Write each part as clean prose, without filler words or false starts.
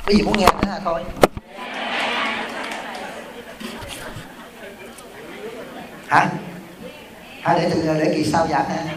Cái gì muốn nghe nữa hả thôi? Hả? Hả, để kỳ sau giảng hả?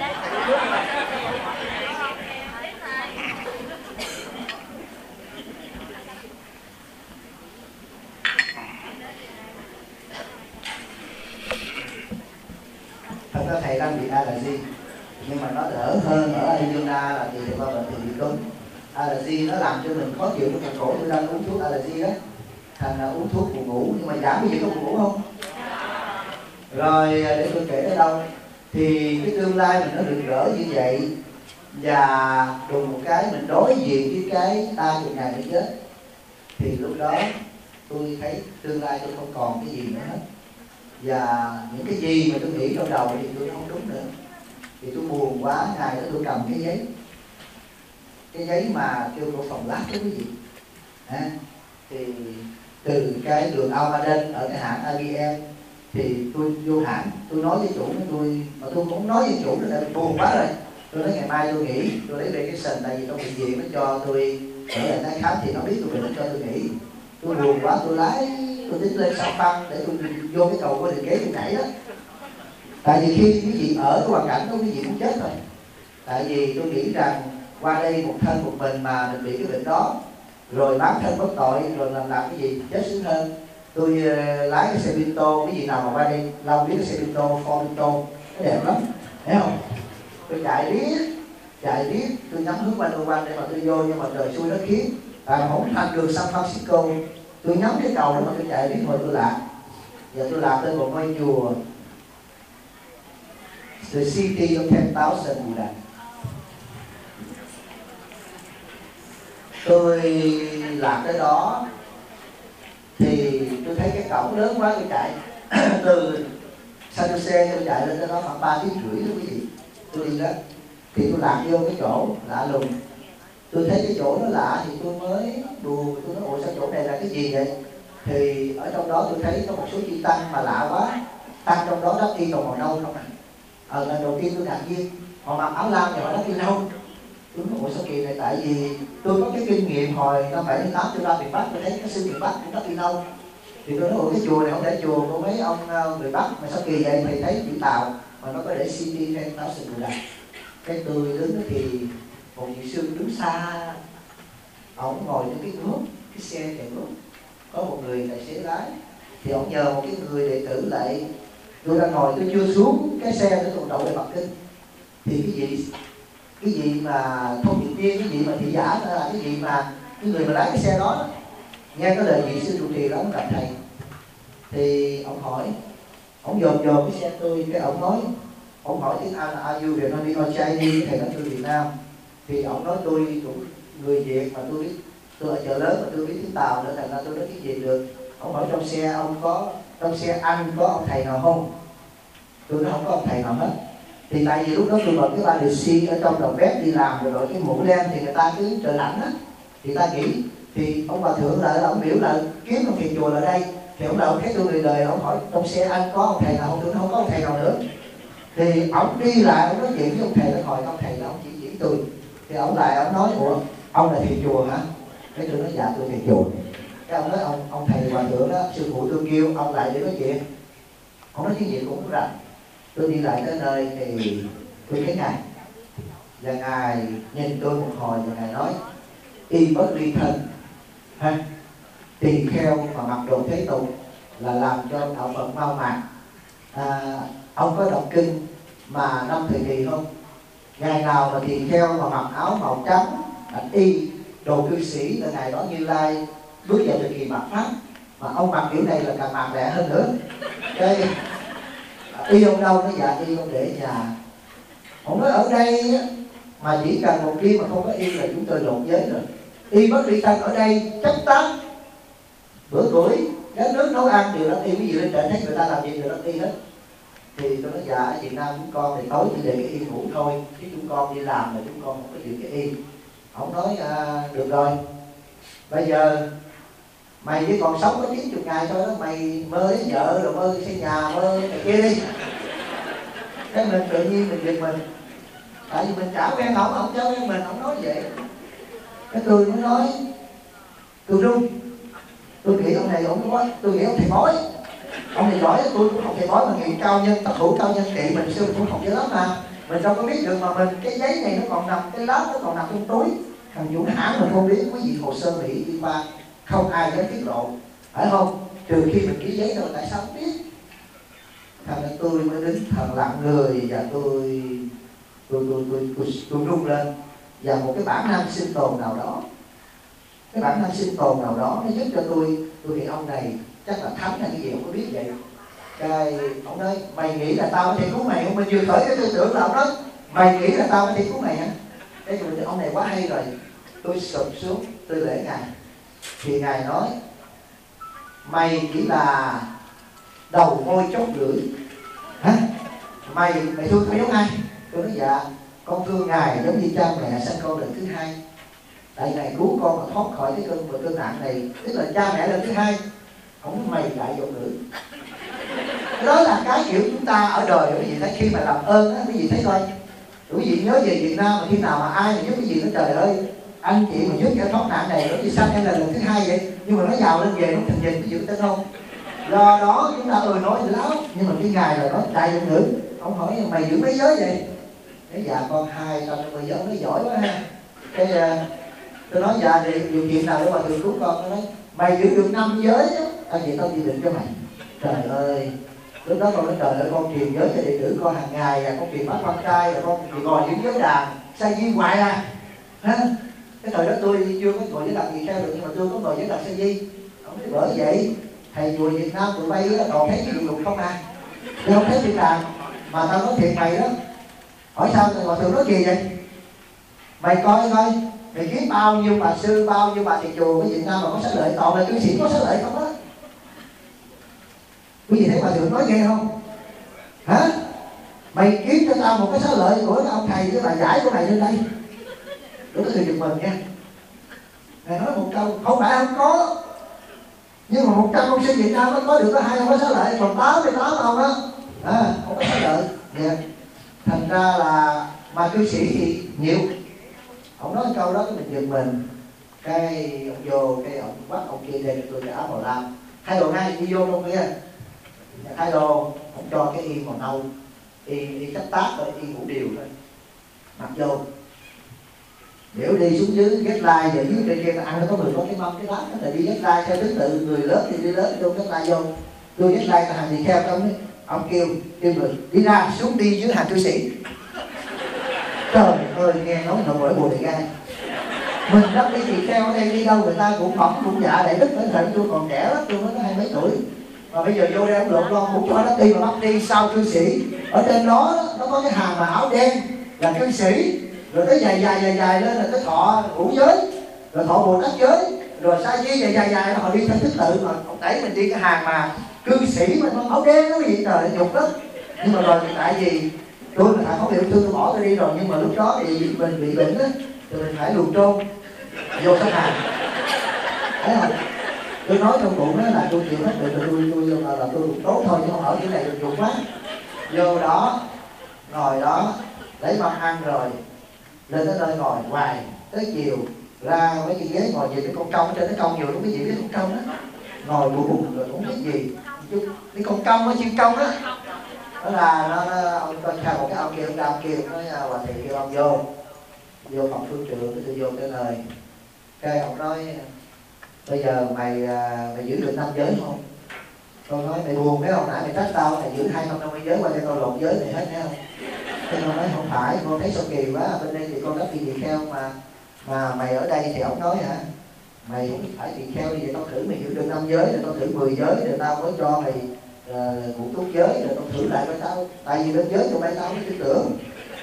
Thật ra thầy đang bị allergy, nhưng mà nó đỡ hơn ở Arizona là vì thầy qua bệnh thì bị cúm. Allergy nó làm cho mình khó chịu, nó khổ. Tôi đang uống thuốc allergy đó, thành là uống thuốc buồn ngủ, nhưng mà giảm cái gì có buồn ngủ không? Rồi để tôi kể ở đâu thì cái tương lai mình nó rực rỡ như vậy, và đùng một cái mình đối diện với cái 30 ngày nữa chết, thì lúc đó tôi thấy tương lai tôi không còn cái gì nữa hết, và những cái gì mà tôi nghĩ trong đầu thì tôi không đúng nữa. Thì tôi buồn quá, ngày đó tôi cầm cái giấy mà kêu của phòng lab đó quý vị. Thì từ cái đường Almaden ở cái hãng IBM thì tôi vô hãng, tôi nói với chủ của tôi, mà tôi cũng nói với chủ là buồn quá rồi. Tôi nói ngày mai tôi nghỉ, tôi lấy vacation, tại vì trong bệnh viện nó cho tôi ở lại tái khám, thì nó biết tôi bệnh nó cho tôi nghỉ. Tôi buồn quá, tôi tính lên sao băng để tôi vô cái cầu của đường ghế tôi nhảy đó. Tại vì khi quý vị ở cái hoàn cảnh đó quý vị cũng chết rồi. Tại vì tôi nghĩ rằng qua đây một thân một mình mà mình bị cái bệnh đó, rồi bán thân bất tội, rồi làm cái gì chết sướng hơn. Tôi lái cái xe Pinto, cái gì nào mà qua đây lâu biết cái xe Pinto, Ford Pinto, nó đẹp lắm, thấy không? Tôi chạy biết, tôi nhắm hướng qua để mà tôi vô, nhưng mà trời xui đất khiến, không thành đường San Francisco. Tôi nhắm cái cầu đó mà tôi chạy biết hồi tôi lạc. Giờ tôi lạc lên một ngôi chùa, The City of 10,000 Buddha. Tôi lạc tới đó thì tôi thấy cái cổng lớn quá, tôi chạy từ San Jose tôi chạy lên tới đó khoảng 3 tiếng rưỡi đó quý vị. Tôi đi đó thì tôi lạc vô cái chỗ lạ lùng. Tôi thấy cái chỗ nó lạ thì tôi mới đùa, tôi nói ủa sao chỗ này là cái gì vậy? Thì ở trong đó tôi thấy có một số chư tăng mà lạ quá. Tăng trong đó đắp y toàn màu nâu không à. Lần đầu tiên tôi ngạc nhiên, họ mặc áo lam và họ đắp y nâu. Tôi nói ủa sao kỳ này, tại vì tôi có cái kinh nghiệm hồi năm 78 tôi ra miền Bắc, tôi thấy cái sư miền Bắc cũng đắp y nâu. Thì tôi nói ủa cái chùa này không để chùa của mấy ông người Bắc mà sao kỳ vậy? Thì thấy chữ Tàu mà nó có để City 10,000 Buddha. Cái tôi đứng đó thì một vị sư đứng xa, ông ngồi trên cái gốp, cái xe chạy gốp, có một người tài xế lái, thì ông nhờ một cái người đệ tử lại. Tôi đang ngồi, tôi chưa xuống cái xe để tôi đậu để bật kinh, thì cái gì mà thông điện viên, cái gì mà thị giả, là cái gì mà cái người mà lái cái xe đó nghe cái lời vị sư trụ trì đó, ông gặp thầy, thì ông hỏi, ông dòm cái xe tôi, cái ông hỏi tiếng Anh là are you Vietnamese or Chinese? Thầy nói tôi Việt Nam. Thì ông nói tôi cũng người Việt mà tôi biết, tôi ở chợ lớn mà tôi biết tiếng Tàu nữa, thành ra tôi nói tiếng Việt được. Ông hỏi trong xe trong xe anh có ông thầy nào không? Tôi nói không có ông thầy nào hết. Thì tại vì lúc đó tôi bật cái ba điều C ở trong đầu bếp đi làm, rồi đội cái mũ đen, thì người ta cứ trời lạnh á, thì ta nghĩ, thì ông bà thượng là ông biểu là kiếm ông thiền chùa là đây. Thì ông là ông thấy tôi người đời, ông hỏi trong xe anh có ông thầy nào không? Tôi nói không có ông thầy nào nữa. Thì ông đi lại, ông nói chuyện với ông thầy, nó hỏi ông thầy là ông chỉ tôi. Thì ông lại ông nói ủa ông là thiền chùa hả? Cái tôi nói dạ tôi thiền chùa. Cái ông nói ông thầy hòa thượng đó, sư phụ tôi kêu ông lại để nói chuyện. Ông nói chuyện gì cũng rành. Tôi đi lại tới nơi thì tôi thấy ngài, và ngài nhìn tôi một hồi và ngài nói y bất ly thân ha, tỳ kheo mà mặc đồ thế tục là làm cho đạo Phật mau mạc. Ông có đọc kinh mà năm thời kỳ không? Ngày nào mà tỳ kheo mà mặc áo màu trắng, bạch y, đồ cư sĩ là ngày đó Như Lai bước vào thời kỳ mạt Pháp, mà ông mặc kiểu này là càng mạc lẹ hơn nữa. Cái y ông đâu? Nó dạ y ông để nhà. Ông nói ở đây á, mà chỉ cần một đêm mà không có y là chúng tôi lột giới rồi. Y bất ly thân ở đây chắc chắn bữa tuổi gánh nước nấu ăn đều đắp y, cái gì lên trển thấy người ta làm gì đều đắp y hết. Thì tôi nói dạ ở Việt Nam chúng con thì tối chỉ để cái y ngủ thôi, chứ chúng con đi làm là chúng con không có giữ cái y. Ông nói được rồi, bây giờ mày chỉ còn sống có 90 ngày thôi đó, mày mơ lấy vợ rồi mơ xây nhà, mơ này kia đi. Cái mình tự nhiên mình giật mình, tại vì mình chả quen ông cho quen mình, ông nói vậy. Cái tôi mới nói tôi run. Tôi nghĩ ông này ông quá, tôi nghĩ ông thầy bói, ông này giỏi. Tôi cũng học thầy bói mà nghĩ cao nhân tập thủ cao nhân trị, mình xưa mình cũng học dữ lắm mà mình đâu có biết được, mà mình cái giấy này nó còn nằm, cái lá nó còn nằm trong túi, thằng chủ hãng mình không biết. Quý vị hồ sơ Mỹ đi qua không ai dám tiết lộ, phải không? Trừ khi mình ký giấy thôi, tại sao không biết? Thành ra tôi mới đứng thầm lặng người và tôi rung lên. Và một cái bản năng sinh tồn nào đó, cái bản năng sinh tồn nào đó nó giúp cho tôi nghĩ ông này chắc là thánh hay cái gì không có biết vậy. Cái ông nói mày nghĩ là tao có thể cứu mày không? Mình vừa khởi cái tư tưởng là ông nói mày nghĩ là tao có thể cứu mày hả? Cái rồi ông này quá hay rồi. Tôi sụp xuống tôi lễ ngài, thì ngài nói mày chỉ là đầu môi chót lưỡi. Hả? Mày thương tao giống ai? Tôi nói dạ con thương ngài giống như cha mẹ sinh con lần thứ hai. Tại ngài cứu con mà thoát khỏi cái cơn nạn này, tức là cha mẹ lần thứ hai. Không, mày đại dụng lưỡi. Đó là cái kiểu chúng ta ở đời quý vị thấy, khi mà làm ơn á, quý vị thấy coi, quý vị nhớ về Việt Nam mà khi nào mà ai mà giúp cái gì đó, trời ơi anh chị mà giúp cho thoát nạn này nó đi sanh em là lần thứ hai vậy, nhưng mà nó giàu lên về nó thành nhìn cái gì tin không? Do đó chúng ta nói láo, nhưng mà cái ngài là nói đại dụng lưỡi. Ông hỏi mày giữ mấy giới vậy? Cái dạ con 250 giới. Ông nói giỏi quá ha. Cái tôi nói dạ thì điều kiện nào để mà thường cứu con? Nó nói mày giữ được 5 giới á, vậy tao chỉ định cho mày. Trời ơi, lúc đó con nói trời ơi, con truyền giới cho đệ tử con hàng ngày, con truyền bác con trai, rồi con truyền ngồi những giới đàn sa di hoài à. Ha? Cái thời đó tôi chưa có ngồi giới đàn gì theo được, nhưng mà tôi có ngồi giới đàn sa di. Ông nói bởi vậy thầy chùa Việt Nam tụi bay đó còn thấy cái địa ngục không à? Tôi không thấy thiên đàng. Mà tao nói thiệt mày đó, hỏi sao mà thường nói gì vậy? Mày coi coi, mày kiếm bao nhiêu bà sư, bao nhiêu bà thầy chùa ở Việt Nam mà có xá lợi, toàn là cư sĩ có xá lợi không á. Quý vị thấy bà thường nói nghe không? Hả? Mày kiếm cho tao một cái xá lợi của ông thầy với bà giải của mày lên đây. Đúng cái người giật mình nha. Ngài nói một câu, không phải không có, nhưng mà 100 ông sinh Việt Nam nó có được có 2 ông có xá lợi, còn 88 ông á không có xá lợi. Yeah. Thành ra là mà cư sĩ thì nhiều. Ông nói câu đó cái mình giật mình. Cái ông vô, cái ông bắt ông kia đem tôi cái áo màu lam, thay đồ ngay đi vô luôn kia, thay đồ ông cho cái y màu nâu, y cách tác thôi, y ngủ điều thôi, mặc vô nếu đi xuống dưới ghét lai về dưới trên kia ăn nó có 10 có cái mâm cái bát đó là đi ghét lai theo thứ tự, người lớn thì đi lớn vô ghét lai vô, tôi ghét lai là hàng gì theo trong ông kêu người đi ra xuống đi dưới hàng cư sĩ. Trời ơi, nghe nói nội bởi Bồ Đề Gai. Mình đã đi tỳ kheo ở đây đi đâu người ta cũng phỏng cũng dạ đại đức, bởi thời tôi còn trẻ lắm, tôi mới có 20 mấy tuổi. Mà bây giờ vô đây ông lộn lon cũng cho nó đi mà bắt đi sau cư sĩ. Ở trên đó nó có cái hàng mà áo đen là cư sĩ, rồi cái dài lên là cái thọ ngũ giới, rồi thọ Bồ Tát giới, rồi sa di dài họ đi theo thứ tự. Mà ông đẩy mình đi cái hàng mà cư sĩ mà nó áo đen đó cái gì trời, nhục lắm. Nhưng mà rồi tại vì tôi là thằng không hiểu thương, tôi bỏ tôi đi rồi, nhưng mà lúc đó thì mình bị bệnh á, thì mình phải luồn trôn vô cái hàng. Thấy không? Tôi nói trong bụng đó là tôi chịu hết được, tôi tốt thôi chứ không ở chỗ này được nhục quá. Vô đó ngồi đó lấy mâm ăn rồi lên tới nơi ngồi hoài tới chiều, ra mấy cái ghế ngồi về cái con công ở trên, cái công nhiều đúng cái gì biết con công đó, ngồi bụng rồi cũng biết gì cái con công ở chim công đó. Đó là ông coi theo một cái ông kia, ông kia nói hòa thượng kêu ông vô phòng phương trượng, cái tôi vô cái lời. Cái ông nói bây giờ mày giữ được 5 giới không? Tôi nói mày buồn cái hồi nãy mày trách tao mày giữ 250 giới qua cho tao lột giới này hết, thấy không? Cái ông nói không phải, con thấy sao kỳ quá, bên đây thì con đã tỳ kheo mà mày ở đây. Thì ông nói hả, mày cũng phải tỳ kheo đi, vậy tao thử mày giữ được 5 giới, rồi tao thử 10 giới, rồi tao mới cho mày ngũ túc giới, rồi tao thử lại với tao, tại vì lên giới tụi bay tao mới tin tưởng.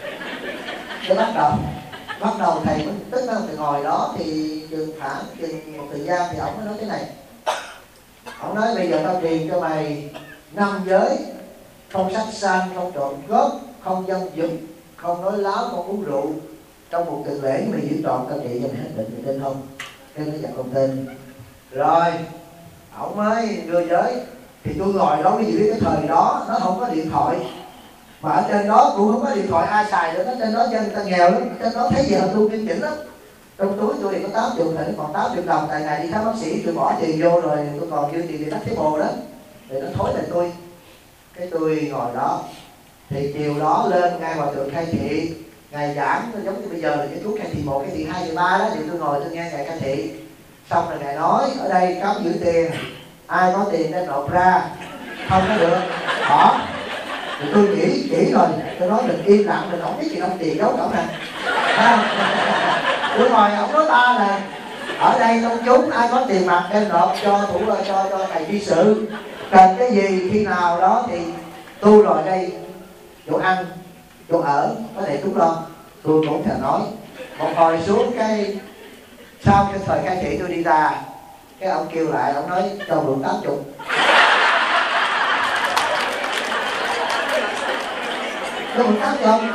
Cái bắt đầu thầy mới tức là thầy ngồi đó thì chừng một thời gian thì ông mới nói thế này. Ông nói bây giờ tao truyền cho mày 5 giới: không sát sanh, không trộm cướp, không dâm dục, không nói láo, không uống rượu. Trong một tuần lễ mày giữ trọn tao trị cho mày hết bệnh, mày tin không? Cái nó dặn con tin. Rồi ông mới đưa giới. Thì tôi ngồi đó, cái gì biết cái thời đó nó không có điện thoại, mà ở trên đó cũng không có điện thoại ai xài nữa. Nó trên đó dân người ta nghèo lắm, trên đó thấy giờ tu nghiêm chỉnh lắm. Trong túi tôi thì có 80, thì còn 80 đồng, tại ngày đi khám bác sĩ tôi bỏ tiền vô rồi tôi còn dư tiền đi đắp cái bồ đó, thì nó thối lại tôi. Cái tôi ngồi đó, thì chiều đó lên ngay hòa thượng khai thị, ngày giảng giống như bây giờ là cái thuốc khai thị 1, khai thị 2, khai thị 3 đó, thì tôi ngồi tôi nghe ngài khai thị. Xong rồi ngài nói ở đây cấm giữ tiền, ai có tiền đem nộp ra, không có được bỏ. Thì tôi nghĩ kỹ rồi, tôi nói mình im lặng, mình không biết gì ông tiền giấu cổng nè. Tôi ngồi ông nói ta là ở đây công chúng ai có tiền mặt đem nộp cho cho thầy thi sự, cần cái gì khi nào đó thì tu rồi đây, chỗ ăn chỗ ở có thể chúng lo. Tôi cũng thèm nói. Một hồi xuống cái sau cái thời khai thị tôi đi ra, cái ông kêu lại, ông nói cho mượn 80. Cho mượn 80.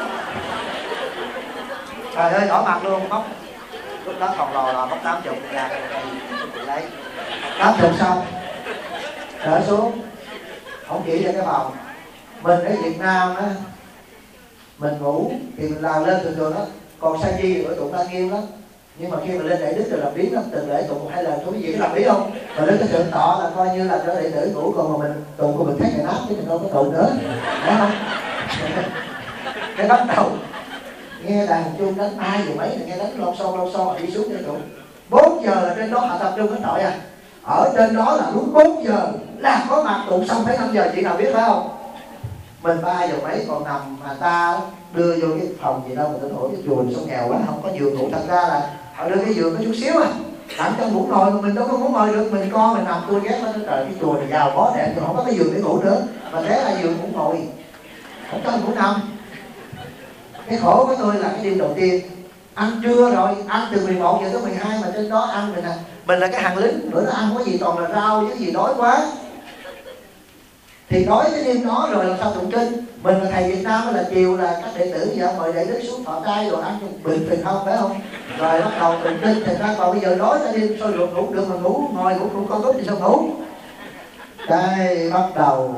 Trời ơi đỏ mặt luôn, móc lúc đó còn lò móc 80 ra tôi lấy 80 xong trở xuống. Ông chỉ ra cái phòng mình ở Việt Nam á, mình ngủ thì mình lao lên thường thường đó, còn sa di thì ở tụng Lăng Nghiêm đó. Nhưng mà khi mà lên đại đức rồi làm biến lắm, từng lễ tụng 2 lần thôi, gì cái làm biến không? Mà lên cái thượng tọa là coi như là cho đệ tử ngủ, còn mà mình tụng của mình thấy ngày nát chứ mình không có tụng nữa, phải không? Cái bắt đầu nghe đàn chuông đánh 2 giờ mấy, nghe đánh lon son đi xuống để tụng. 4 giờ là trên đó họ tập trung hết nội à. Ở trên đó là đúng 4 giờ là có mặt tụng xong phải 5 giờ, chị nào biết phải không? Mình 3 giờ mấy còn nằm, mà ta đưa vô cái phòng gì đâu mà tôi hỏi cái chùa sông nghèo quá, không có giường ngủ, thành ra là họ đưa cái giường có chút xíu à, tặng cho ngủ ngồi mà mình đâu có ngủ ngồi được, mình co mình nằm. Tôi ghét nó, trời cái chùa này giàu có đẹp rồi không có cái giường để ngủ nữa, mà thế là giường ngủ ngồi, không cho ngủ nằm. Cái khổ của tôi là cái đêm đầu tiên ăn trưa rồi, ăn từ 11 giờ tới 12 mà trên đó ăn mình là cái hàng lính, bữa đó ăn có gì toàn là rau với gì, đói quá. Thì nói cái đêm đó rồi làm sao tụng kinh. Mình là thầy Việt Nam là chiều là các đệ tử giờ mời đại đức xuống thọ trai rồi ăn bình phình không, phải không? Rồi bắt đầu tụng kinh, thành ra còn bây giờ đói cả đêm sôi ruột ngủ được mà ngủ, ngồi ngủ con túc thì sao ngủ. Cái bắt đầu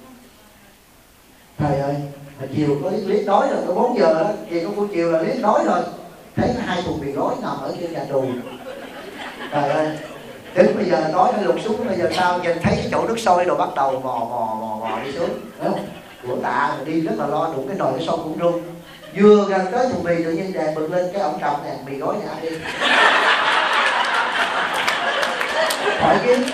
trời ơi, mà chiều có liếc đói rồi, có 4 giờ đó, chiều có buổi chiều là liếc đói rồi, thấy 2 thùng mì gói nằm ở trên nhà tù. Trời ơi, đến bây giờ nói nó lục xuống, bây giờ sao nhìn thấy cái chỗ nước sôi rồi bắt đầu mò đi xuống, phải không? Của tạ rồi đi rất là lo, đụng cái nồi cái sông cũng rung. Vừa gần tới thùng mì tự nhiên đèn bật lên, cái ông cầm nè mì gói này ăn đi. Hỏi kiếm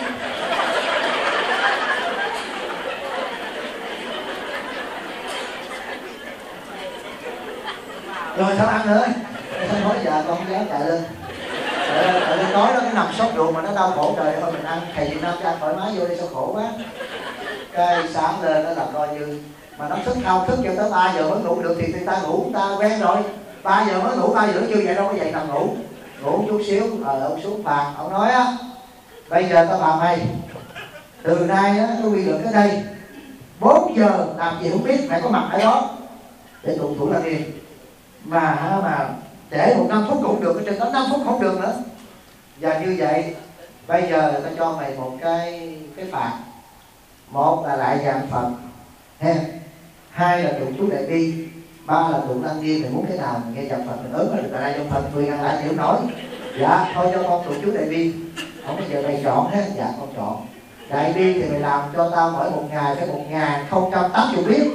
rồi sao ăn nữa, sao nói dạ con không dám chạy lên. Tại tôi nói nó nằm sốt ruột mà nó đau khổ, trời thôi mình ăn thầy Việt Nam cho ăn thoải mái vô đi sao khổ quá. Cái sáng lên nó là coi như mà nó thức không, thức cho tới 3 giờ mới ngủ được thì người ta ngủ, người ta quen rồi. 3 giờ mới ngủ, 3 giờ chưa vậy đâu có dậy nằm ngủ. Ngủ chút xíu ông xuống bàn, ông nói á, bây giờ tao bảo mày từ nay á tôi quy luật ở đây 4 giờ làm gì không biết, mày có mặt ở đó để tụng thủ Lăng Nghiêm. Mà để 5 phút cũng được, ở trên đó 5 phút không được nữa. Và như vậy bây giờ ta cho mày một cái phạt. Một là lại dạng Phật ha, 2 là tụng chú Đại Bi, 3 là tụng Lăng Nghiêm. Mày muốn cái nào mình nghe dạng Phật mình ớn là lại dạng Phật, 10 ngàn lại chịu nổi. Dạ thôi cho con tụng chú Đại Bi. Không bây giờ mày chọn ha. Dạ con chọn Đại Bi thì mày làm cho tao mỗi một ngày phải 1080 biết.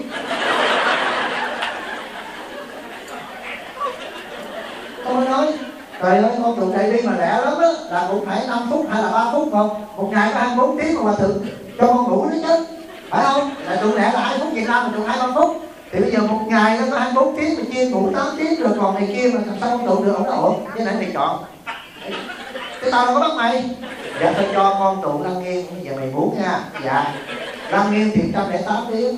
Tôi nói trời ơi, con tụng Đại Bi mà lẹ lắm đó, là cũng phải 5 phút hay là 3 phút không? Một ngày có 24 tiếng mà hòa thượng cho con ngủ đấy chứ, phải không? Là tụng lẹ là 2 phút Việt Nam, mình tụng 2-3 phút. Thì bây giờ một ngày nó có 24 tiếng, mình chia ngủ 8 tiếng rồi còn này kia mà làm sao không tụng được, không có ổn. Thế nãy mày chọn cái tao đâu có bắt mày. Dạ tôi cho con tụng Lăng Nghiêm, giờ mày muốn nha. Dạ Lăng Nghiêm thì 108 tiếng.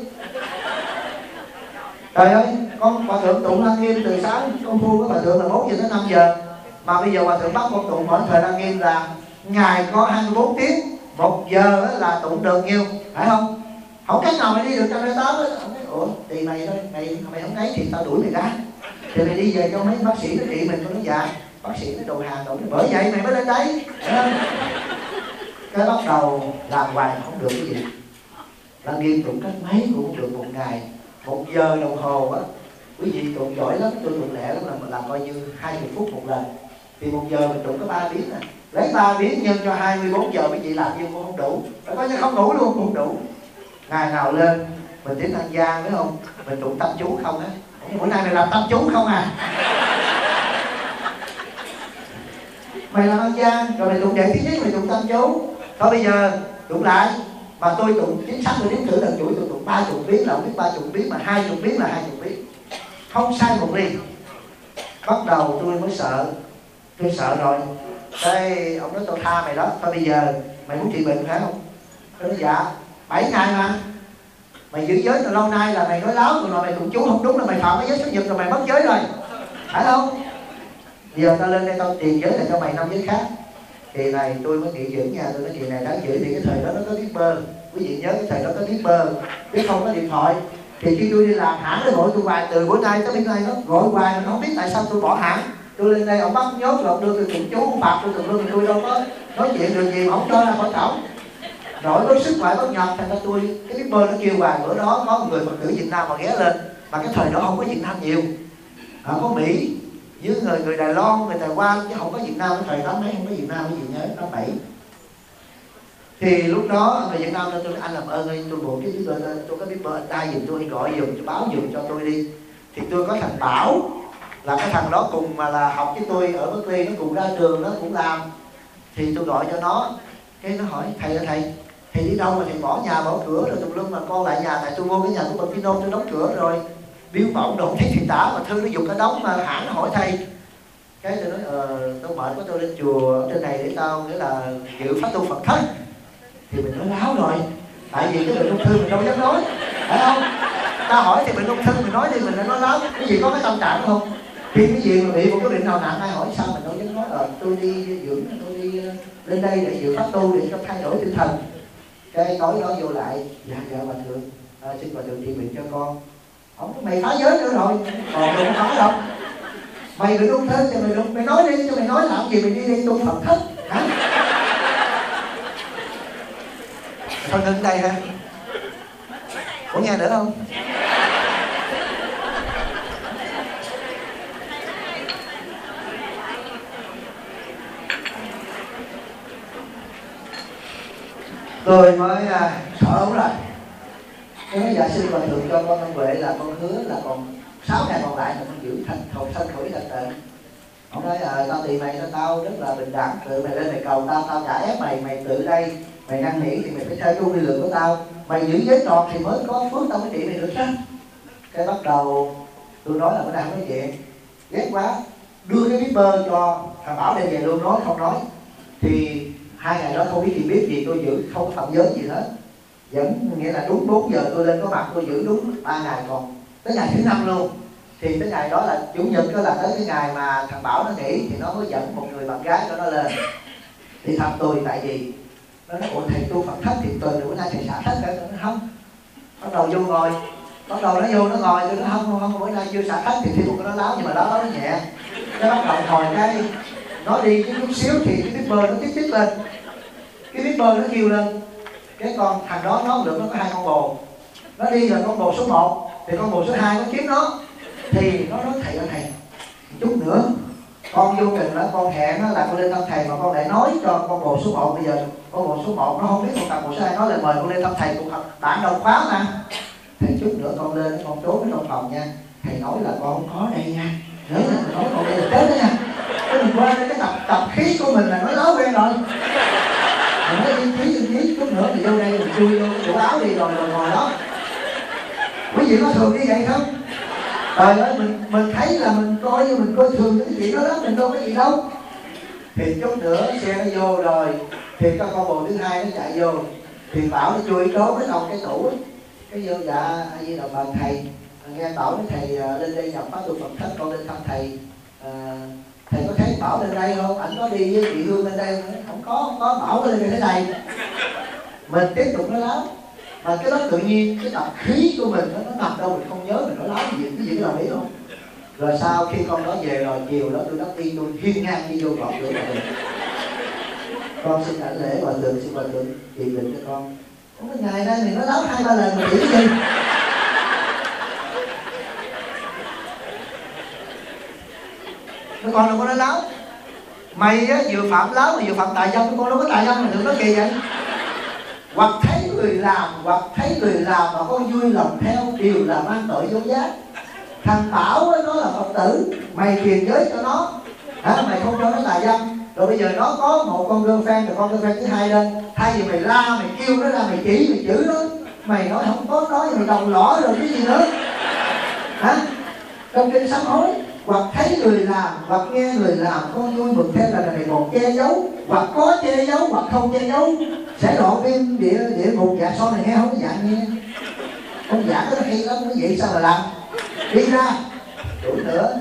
Trời ơi, con hòa thượng tụng Lăng Nghiêm từ sáng công phu với hòa thượng là 4 giờ tới 5 giờ. Mà bây giờ hòa thượng bắt con tụng mỗi thời Lăng Nghiêm là ngày có 24 tiếng, 1 giờ là tụng được nhiêu, phải không? Không cách nào mày đi được 108 á. Ủa, thì mày thôi, mày không ấy thì tao đuổi mày ra. Thì mày đi về cho mấy bác sĩ nó trị mình, cho nó dạ. Bác sĩ nó đồ hàng đồ, bởi vậy mày mới lên đấy. Cái bắt đầu làm hoài không được cái gì. Lăng Nghiêm tụng cách mấy cũng không được một ngày. 1 giờ đồng hồ á, quý vị tụng giỏi lắm, tôi tụng lẹ lắm là mình làm coi như 20 phút một lần. thì 1 giờ mình tụng có 3 biến nè, lấy 3 biến nhân cho 24 giờ quý vị làm như cũng không đủ, phải coi như không ngủ luôn cũng không đủ. Ngày nào lên mình tiếng An Giang phải không, mình tụng tâm chú không á, bữa nay mày làm tâm chú không à, mày làm An Giang rồi mày tụng đệ thứ nhất mày tụng tâm chú. Thôi bây giờ tụng lại, mà tôi tụng chính xác tôi đếm thử lần chuỗi tôi tụng 30 biến là không biết 30 biến, mà 20 biến là 20 biến, không sai một ly. Bắt đầu tôi mới sợ, tôi sợ rồi. Cái ông nói tôi tha mày đó, thôi bây giờ mày muốn trị bệnh phải không? Tôi nói dạ, 7 ngày mà mày giữ giới từ lâu nay là mày nói láo rồi, mày tụng chú không đúng là mày phạm cái giới số nhật rồi, mày mất giới rồi, phải không? Bây giờ tao lên đây tao truyền giới là cho mày 5 giới khác. Thì này tôi mới nghĩ dưỡng nha, tôi nói chuyện này đáng chửi. Thì cái thời đó nó có biết bơ, quý vị nhớ cái thời đó có biết bơ chứ không có điện thoại. Thì khi tôi đi làm hãng nó gọi tôi hoài, từ bữa nay tới bên nay nó gọi hoài, mình không biết tại sao tôi bỏ hãng. Tôi lên đây ông bắt nhốt rồi đưa tôi tụng chú, ông phạt tôi tụng luôn, tôi đâu có nói chuyện được gì mà ông cho ra khỏi cổng. Nổi với sức khỏe bất nhập, thành ra tôi cái biết bơ nó kêu hoài. Bữa đó có một người Phật tử Việt Nam mà ghé lên, mà cái thời đó không có Việt Nam nhiều, có Mỹ với người Đài Loan, người Đài Loan chứ không có Việt Nam. Cái thời đó mấy không có Việt Nam, cái gì nhớ nó 7. Thì lúc đó người Việt Nam nên tôi nói anh làm ơn ơi, tôi buồn cái biết bơ, tôi có biết bơ anh tay giùm tôi, gọi giùm cho báo giùm cho tôi đi. Thì tôi có thằng Bảo là cái thằng đó cùng mà là học với tôi ở Berkeley, nó cùng ra trường nó cũng làm. Thì tôi gọi cho nó, cái nó hỏi thầy ơi thầy đi đâu mà thầy bỏ nhà bỏ cửa rồi tùm lum, mà con lại nhà, tại tôi vô cái nhà của Baptino tôi đóng cửa rồi, biếu mẫu đồ thấy thầy tả mà thư nó dùng cái đóng mà hãng nó hỏi thầy. Cái tôi nói tôi mệt quá, tôi lên chùa ở trên này để tao nghĩa là dự pháp tu Phật thất. Thì mình nói láo rồi, tại vì cái bệnh ung thư mình đâu dám nói, phải không? Ta hỏi thì bệnh ung thư mình nói đi, mình lại nói láo. Cái gì có cái tâm trạng không? Khi cái gì mà bị một cái bệnh nào nặng ai hỏi sao mình đâu dám nói tôi đi dưỡng, tôi đi lên đây để dự pháp tu để cho thay đổi tinh thần. Cái tối đó vô lại, dạ hòa thượng, xin hòa thượng trị bệnh cho con. Ông nói mày phá giới nữa rồi, còn đừng phá đâu. Mày bị ung thư thì mày nói đi, cho mày nói làm gì, mày đi tu Phật thất hả? Thôi ngưng đây ha. Ủa nghe nữa không? Tôi mới thở ống rồi. Tôi nói dạ xin hòa thượng cho con Văn Huệ là con hứa là còn 6 ngày còn lại mình giữ thành thầu sanh khỏi thành tịnh. Ông nói tao tìm mày cho tao rất là bình đẳng, tự mày lên mày cầu tao, tao chả ép mày, mày tự đây mày năn nỉ thì mày phải theo chung quy luật của tao, mày giữ giới tròn thì mới có phước, tao mới trị mày được đó. Cái bắt đầu tôi nói là bữa nay không nói chuyện, ghét quá, đưa cái bơ cho thằng Bảo đem về luôn, nói không nói. Thì 2 ngày đó không biết gì biết gì, tôi giữ không có phạm giới gì hết, vẫn nghĩa là đúng 4 giờ tôi lên có mặt, tôi giữ đúng 3 ngày, còn tới ngày thứ 5 luôn. Thì tới ngày đó là chủ nhật, đó là tới cái ngày mà thằng Bảo nó nghỉ, thì nó mới dẫn một người bạn gái của nó lên đi thăm tôi. Tại vì nó nói ủa thầy tu Phật thất thì tuần bữa nay thầy xả thất hả? Nó nói không. Bắt đầu vô ngồi, bắt đầu nó vô nó ngồi, tôi nói không bữa nay chưa xả thất. Thì thiên của nó láo, nhưng mà đó nó nhẹ. Nó bắt đầu ngồi cái nó đi cái chút xíu thì cái biết bơ nó tiếp lên, cái biết bơ nó kêu lên. Cái con thằng đó nó được, nó có 2 con bồ, nó đi là con bồ số 1 thì con bồ số 2 nó kiếm nó. Thì nó nói thầy ơi thầy, chút nữa con vô trình là con hẹn là con lên thăm thầy, mà con lại nói cho con bồ số 1, bây giờ con bồ số 1 nó không biết con thằng bồ số 2 nói là mời con lên thăm thầy, con bạn đồng khóa mà. Thầy chút nữa con lên con trốn ở trong phòng nha, thầy nói là con không có đây nha, nếu là nói con đây là chết đó nha. Cái mình qua đây cái tập khí của mình là nói láo quen rồi. Mình nói yên khí, chút nữa thì vô đây mình chui vô chỗ áo đi rồi ngồi đó. Quý vị có thường như vậy không? Trời ơi, mình thấy là mình coi thường cái chuyện đó lắm, mình đâu có gì đâu. Thì chút nữa xe nó vô rồi, thì có con bồ thứ 2 nó chạy vô, thì Bảo nó chui trốn ở trong cái tủ ấy. Cái vô dạ A Di Đà Phật thầy, nghe Bảo nói thầy lên đây nhập pháp tu Phật thất, con lên thăm thầy. Thầy có thấy Bảo lên đây không? Ảnh có đi với chị Hương lên đây không? Không có Bảo lên đây thế này. Mình tiếp tục nói láo. Mà cái đó tự nhiên cái tập khí của mình nó nằm đâu mình không nhớ, mình nói láo gì, cái gì có đồng ý không? Rồi sau khi con đó về rồi, chiều đó tôi đắp đi, tôi hiên ngang đi vô gọn cửa mình. Con xin đảnh lễ hòa thượng, xin hòa thượng trị bệnh cho con. Không có ngày nay mình nói láo 2-3 lần mình chỉ cái gì? Con đâu có nói láo. Mày á, vừa phạm láo mà vừa phạm tà dâm, con đâu có tà dâm mà đừng nói kỳ vậy. Hoặc thấy người làm, hoặc thấy người làm mà con vui lòng theo đều là mang tội vô giác. Thằng Bảo ấy, nó là Phật tử, mày truyền giới cho nó, mày không cho nó tà dâm, rồi bây giờ nó có một con girlfriend, rồi con girlfriend thứ hai lên, thay vì mày la, mày kêu nó ra, mày chỉ, mày chửi nó, mày nói không có nói, mày đồng lõi rồi cái gì nữa. Trong kinh sám hối, hoặc thấy người làm, hoặc nghe người làm, con vui mừng theo là mày còn che giấu, hoặc có che giấu, hoặc không che giấu, sẽ độ phim địa ngục. Dạ sau này nghe không có dạng nghe, con giảng nó hay lắm, cái gì sao mà làm, đi ra đuổi nữa.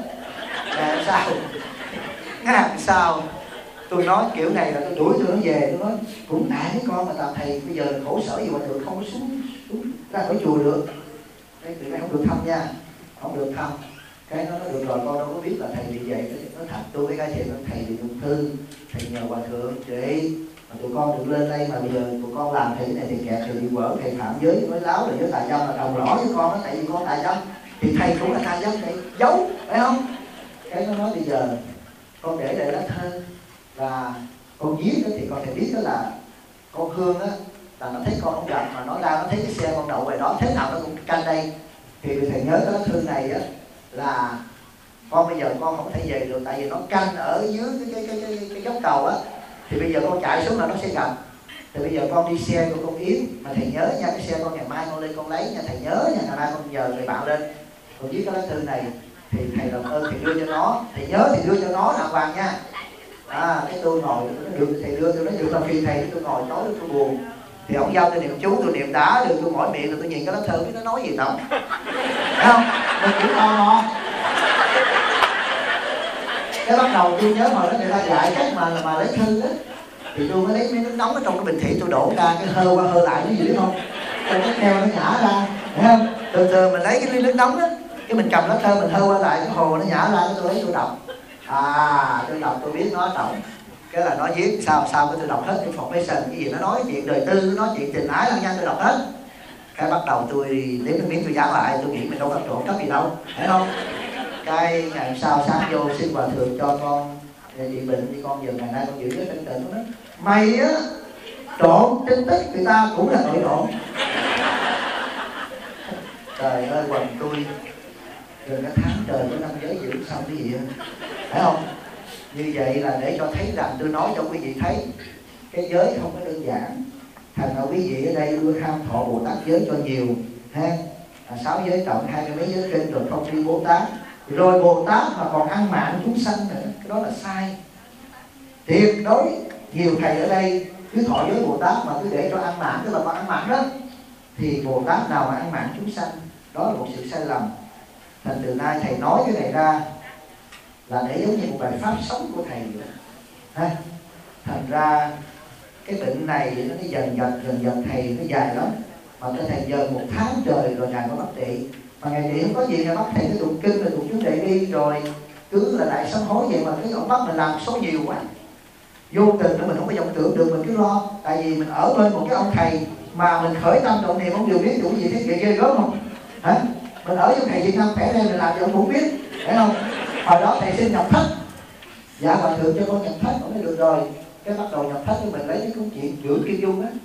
Ngày sau tôi nói kiểu này là tôi đuổi tôi nó về, tôi nói cũng tại mấy con mà tao thầy bây giờ khổ sở gì mà được không có xuống ra khỏi chùa được, cái tụi này không được thăm nha, không được thăm. Cái nó nói được rồi, con đâu có biết là thầy bị vậy. Nó thật tôi với cái thầy nó thầy bị ung thư, thầy nhờ hòa thượng chị mà tụi con được lên đây, mà bây giờ tụi con làm thầy cái này thì kẹt, thầy bị quở, thầy phạm giới nói láo rồi với tà dâm là đồng rõ với con đó, tại vì con tà dâm thì thầy cũng là tà dâm, thầy giấu phải không? Cái nó nói bây giờ con để lại lá thơ là con viết đó, thì con thầy biết đó là con Hương á, là nó thấy con không gặp mà nó ra nó thấy cái xe con đậu về đó, thế nào nó cũng canh đây, thì thầy nhớ cái lá thư này á là con bây giờ con không thể về được, tại vì nó canh ở dưới cái dốc cầu á, thì bây giờ con chạy xuống là nó sẽ gặp. Thì bây giờ con đi xe của con Yến, mà thầy nhớ nha, cái xe con ngày mai con lên con lấy nha, thầy nhớ nha, ngày mai con nhờ người bạn lên, con viết cái lá thư này thì thầy làm ơn thầy đưa cho nó, thầy nhớ thì đưa cho nó đàng hoàng nha. Cái tôi ngồi nó được thầy đưa tôi, nó được làm phiền thầy, tôi ngồi tối tôi buồn, thì ông giao tôi niệm chú, tôi niệm đã được, tôi mỏi miệng rồi tôi nhìn cái lá thư biết nó nói gì tổng, thấy không? Mình kiểu lo. Cái bắt đầu tôi nhớ hồi đó người ta dạy cách mà lấy thư á, thì tôi mới lấy mấy nước nóng ở trong cái bình thủy tôi đổ ra, cái hơ qua hơ lại cái gì biết không? Cái keo nó nhả ra, thấy không? Từ từ mình lấy cái ly nước nóng á, cái mình cầm lá thơ mình hơ qua lại, cái hồ nó nhả ra, cái tôi lấy tôi đọc. Tôi đọc tôi biết nó đọc. Cái là nó viết sao cái tôi đọc hết information, cái gì nó nói chuyện đời tư, nó nói chuyện tình ái lăng nhăng tôi đọc hết. Cái bắt đầu tôi nếm cái miếng tôi dán lại, tôi nghĩ mình đâu có trộn cấp gì đâu, thấy không? Cái ngày hôm sau sáng vô xin hòa thượng cho con trị bệnh đi, con giờ ngày nay con giữ giới thanh tịnh. Nó nói mày á trộn tin tức người ta cũng là tội trộn. Trời ơi, quần tôi gần cả tháng trời có 5 giới giữ xong cái gì hết, phải không? Như vậy là để cho thấy rằng tôi nói cho quý vị thấy cái giới không có đơn giản. Thành ra quý vị ở đây đưa tham thọ Bồ Tát giới cho nhiều ha, 6 giới trọng, 20 mấy giới kinh, rồi không đi Bồ Tát, rồi Bồ Tát mà còn ăn mạng chúng sanh nữa, cái đó là sai. Tuyệt đối nhiều thầy ở đây cứ thọ giới Bồ Tát mà cứ để cho ăn mạng, tức là con ăn mạng đó, thì Bồ Tát nào mà ăn mạng chúng sanh, đó là một sự sai lầm. Thành từ nay thầy nói cái này ra là để giống như một bài pháp sống của thầy vậy ha. Thành ra cái bệnh này nó dần dần thầy nó dài lắm, mà cho thầy dần 1 tháng trời rồi ngài có bắt trị, mà ngày trị không có gì, ngài bắt thầy cái tụng kinh rồi tụng chú đệ đi, rồi cứ là đại sám hối vậy, mà cái ông bắt mình làm số nhiều quá, vô tình nữa mình không có vọng tưởng được, mình cứ lo, tại vì mình ở bên một cái ông thầy mà mình khởi tâm động niệm không điều biết đủ gì, thế ghê gớm không hả? Mình ở với thầy Việt Nam khỏe đây mình làm gì ông cũng biết, phải không? Hồi đó thầy xin nhập thất, dạ hòa thượng cho con nhập thất, ông nói được rồi. Cái bắt đầu nhập thất thì mình lấy cái câu chuyện chữa Kim Dung á,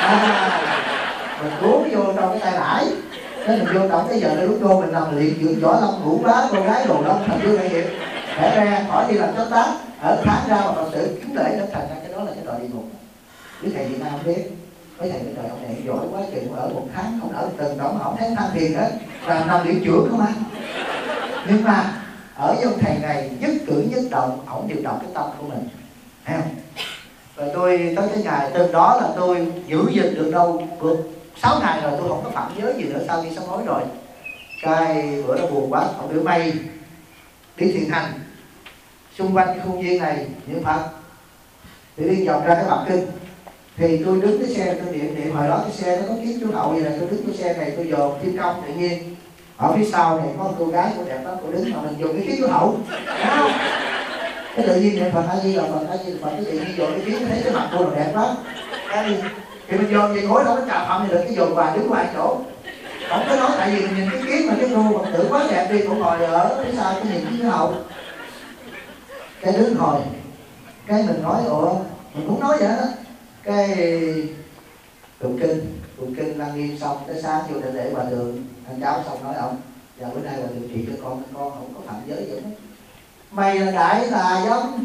mình cuốn vô trong cái tay lãi, cái mình vô trong cái giờ lúc cô mình làm luyện dưỡng võ lâm ngũ bá cô gái đồ đông thành dương đại nghiệp, khỏe ra khỏi đi làm chó tác, ở tháng ra mà Phật tử kính lễ, nó thành ra cái đó là cái đòi địa ngục. Với thầy Việt Nam không biết, mấy thầy trời ông này giỏi quá chừng, ở 1 tháng không ở từng đó mà không thấy than phiền hết, làm năm luyện chữa không á. Nhưng mà ở với ông thầy này nhất cử nhất động ổng điều động cái tâm của mình, thấy không? Rồi tôi tới cái ngày từ đó là tôi giữ gìn được đâu vượt 6 ngày rồi, tôi không có phạm giới gì nữa sau khi sám hối rồi. Cái bữa đó buồn quá, ông biểu mày đi thiền hành xung quanh cái khuôn viên này niệm Phật, thì đi vòng ra cái bậc kinh, thì tôi đứng cái xe tôi niệm hồi đó cái xe nó có kiếm chú hậu vậy này, tôi đứng cái xe này tôi dồn thiên công tự nhiên ở phía sau này có cô gái cô đẹp lắm, cô đứng mà mình dùng cái kiếm chú hậu, thấy không? Cái tự nhiên niệm Phật A Di Đà Phật A Di Đà Phật, cái tự nhiên dồn cái kiếm thấy cái mặt cô là đẹp lắm, thì mình dồn về ngồi đâu có chà phạm thì được, cái dồn hoài đứng hoài chỗ, không có nói, tại vì mình nhìn cái kiếm mà cái cô Phật tử quá đẹp đi, cũng ngồi ở phía sau cái nhìn cái chú hậu, cái đứng hồi Cái mình nói ủa mình muốn nói vậy đó, cái tụng kinh lăng nghiêm xong tới sáng vô để hòa thượng anh cháu xong nói ông giờ bữa nay hòa thượng trị cho con không có phạm giới vậy đó. Mày là đại tà dâm.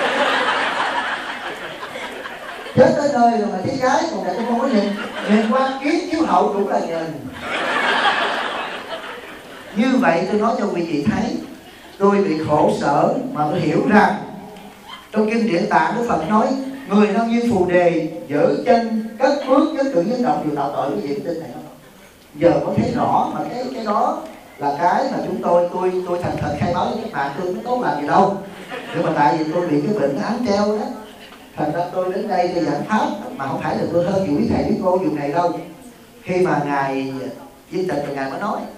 Chết tới nơi rồi mà thấy gái còn lại cũng không có nhìn qua kiến chiếu hậu cũng là nhìn. Như vậy tôi nói cho quý vị thấy, tôi bị khổ sở mà tôi hiểu rằng trong kinh Địa Tạng Đức Phật nói người nông như phù đề giữ chân cất bước nhất cử nhất động đều tạo tội. Quý vị tin này không? Giờ có thấy rõ mà cái đó là cái mà tôi thành thật khai báo với các bạn, tôi không tốt làm gì đâu, nhưng mà tại vì tôi bị cái bệnh án treo đó, thành ra tôi đến đây để giảng pháp, mà không phải là tôi hơn quý thầy quý cô vụ này đâu. Khi mà ngài Viên Tịch rồi ngài mới nói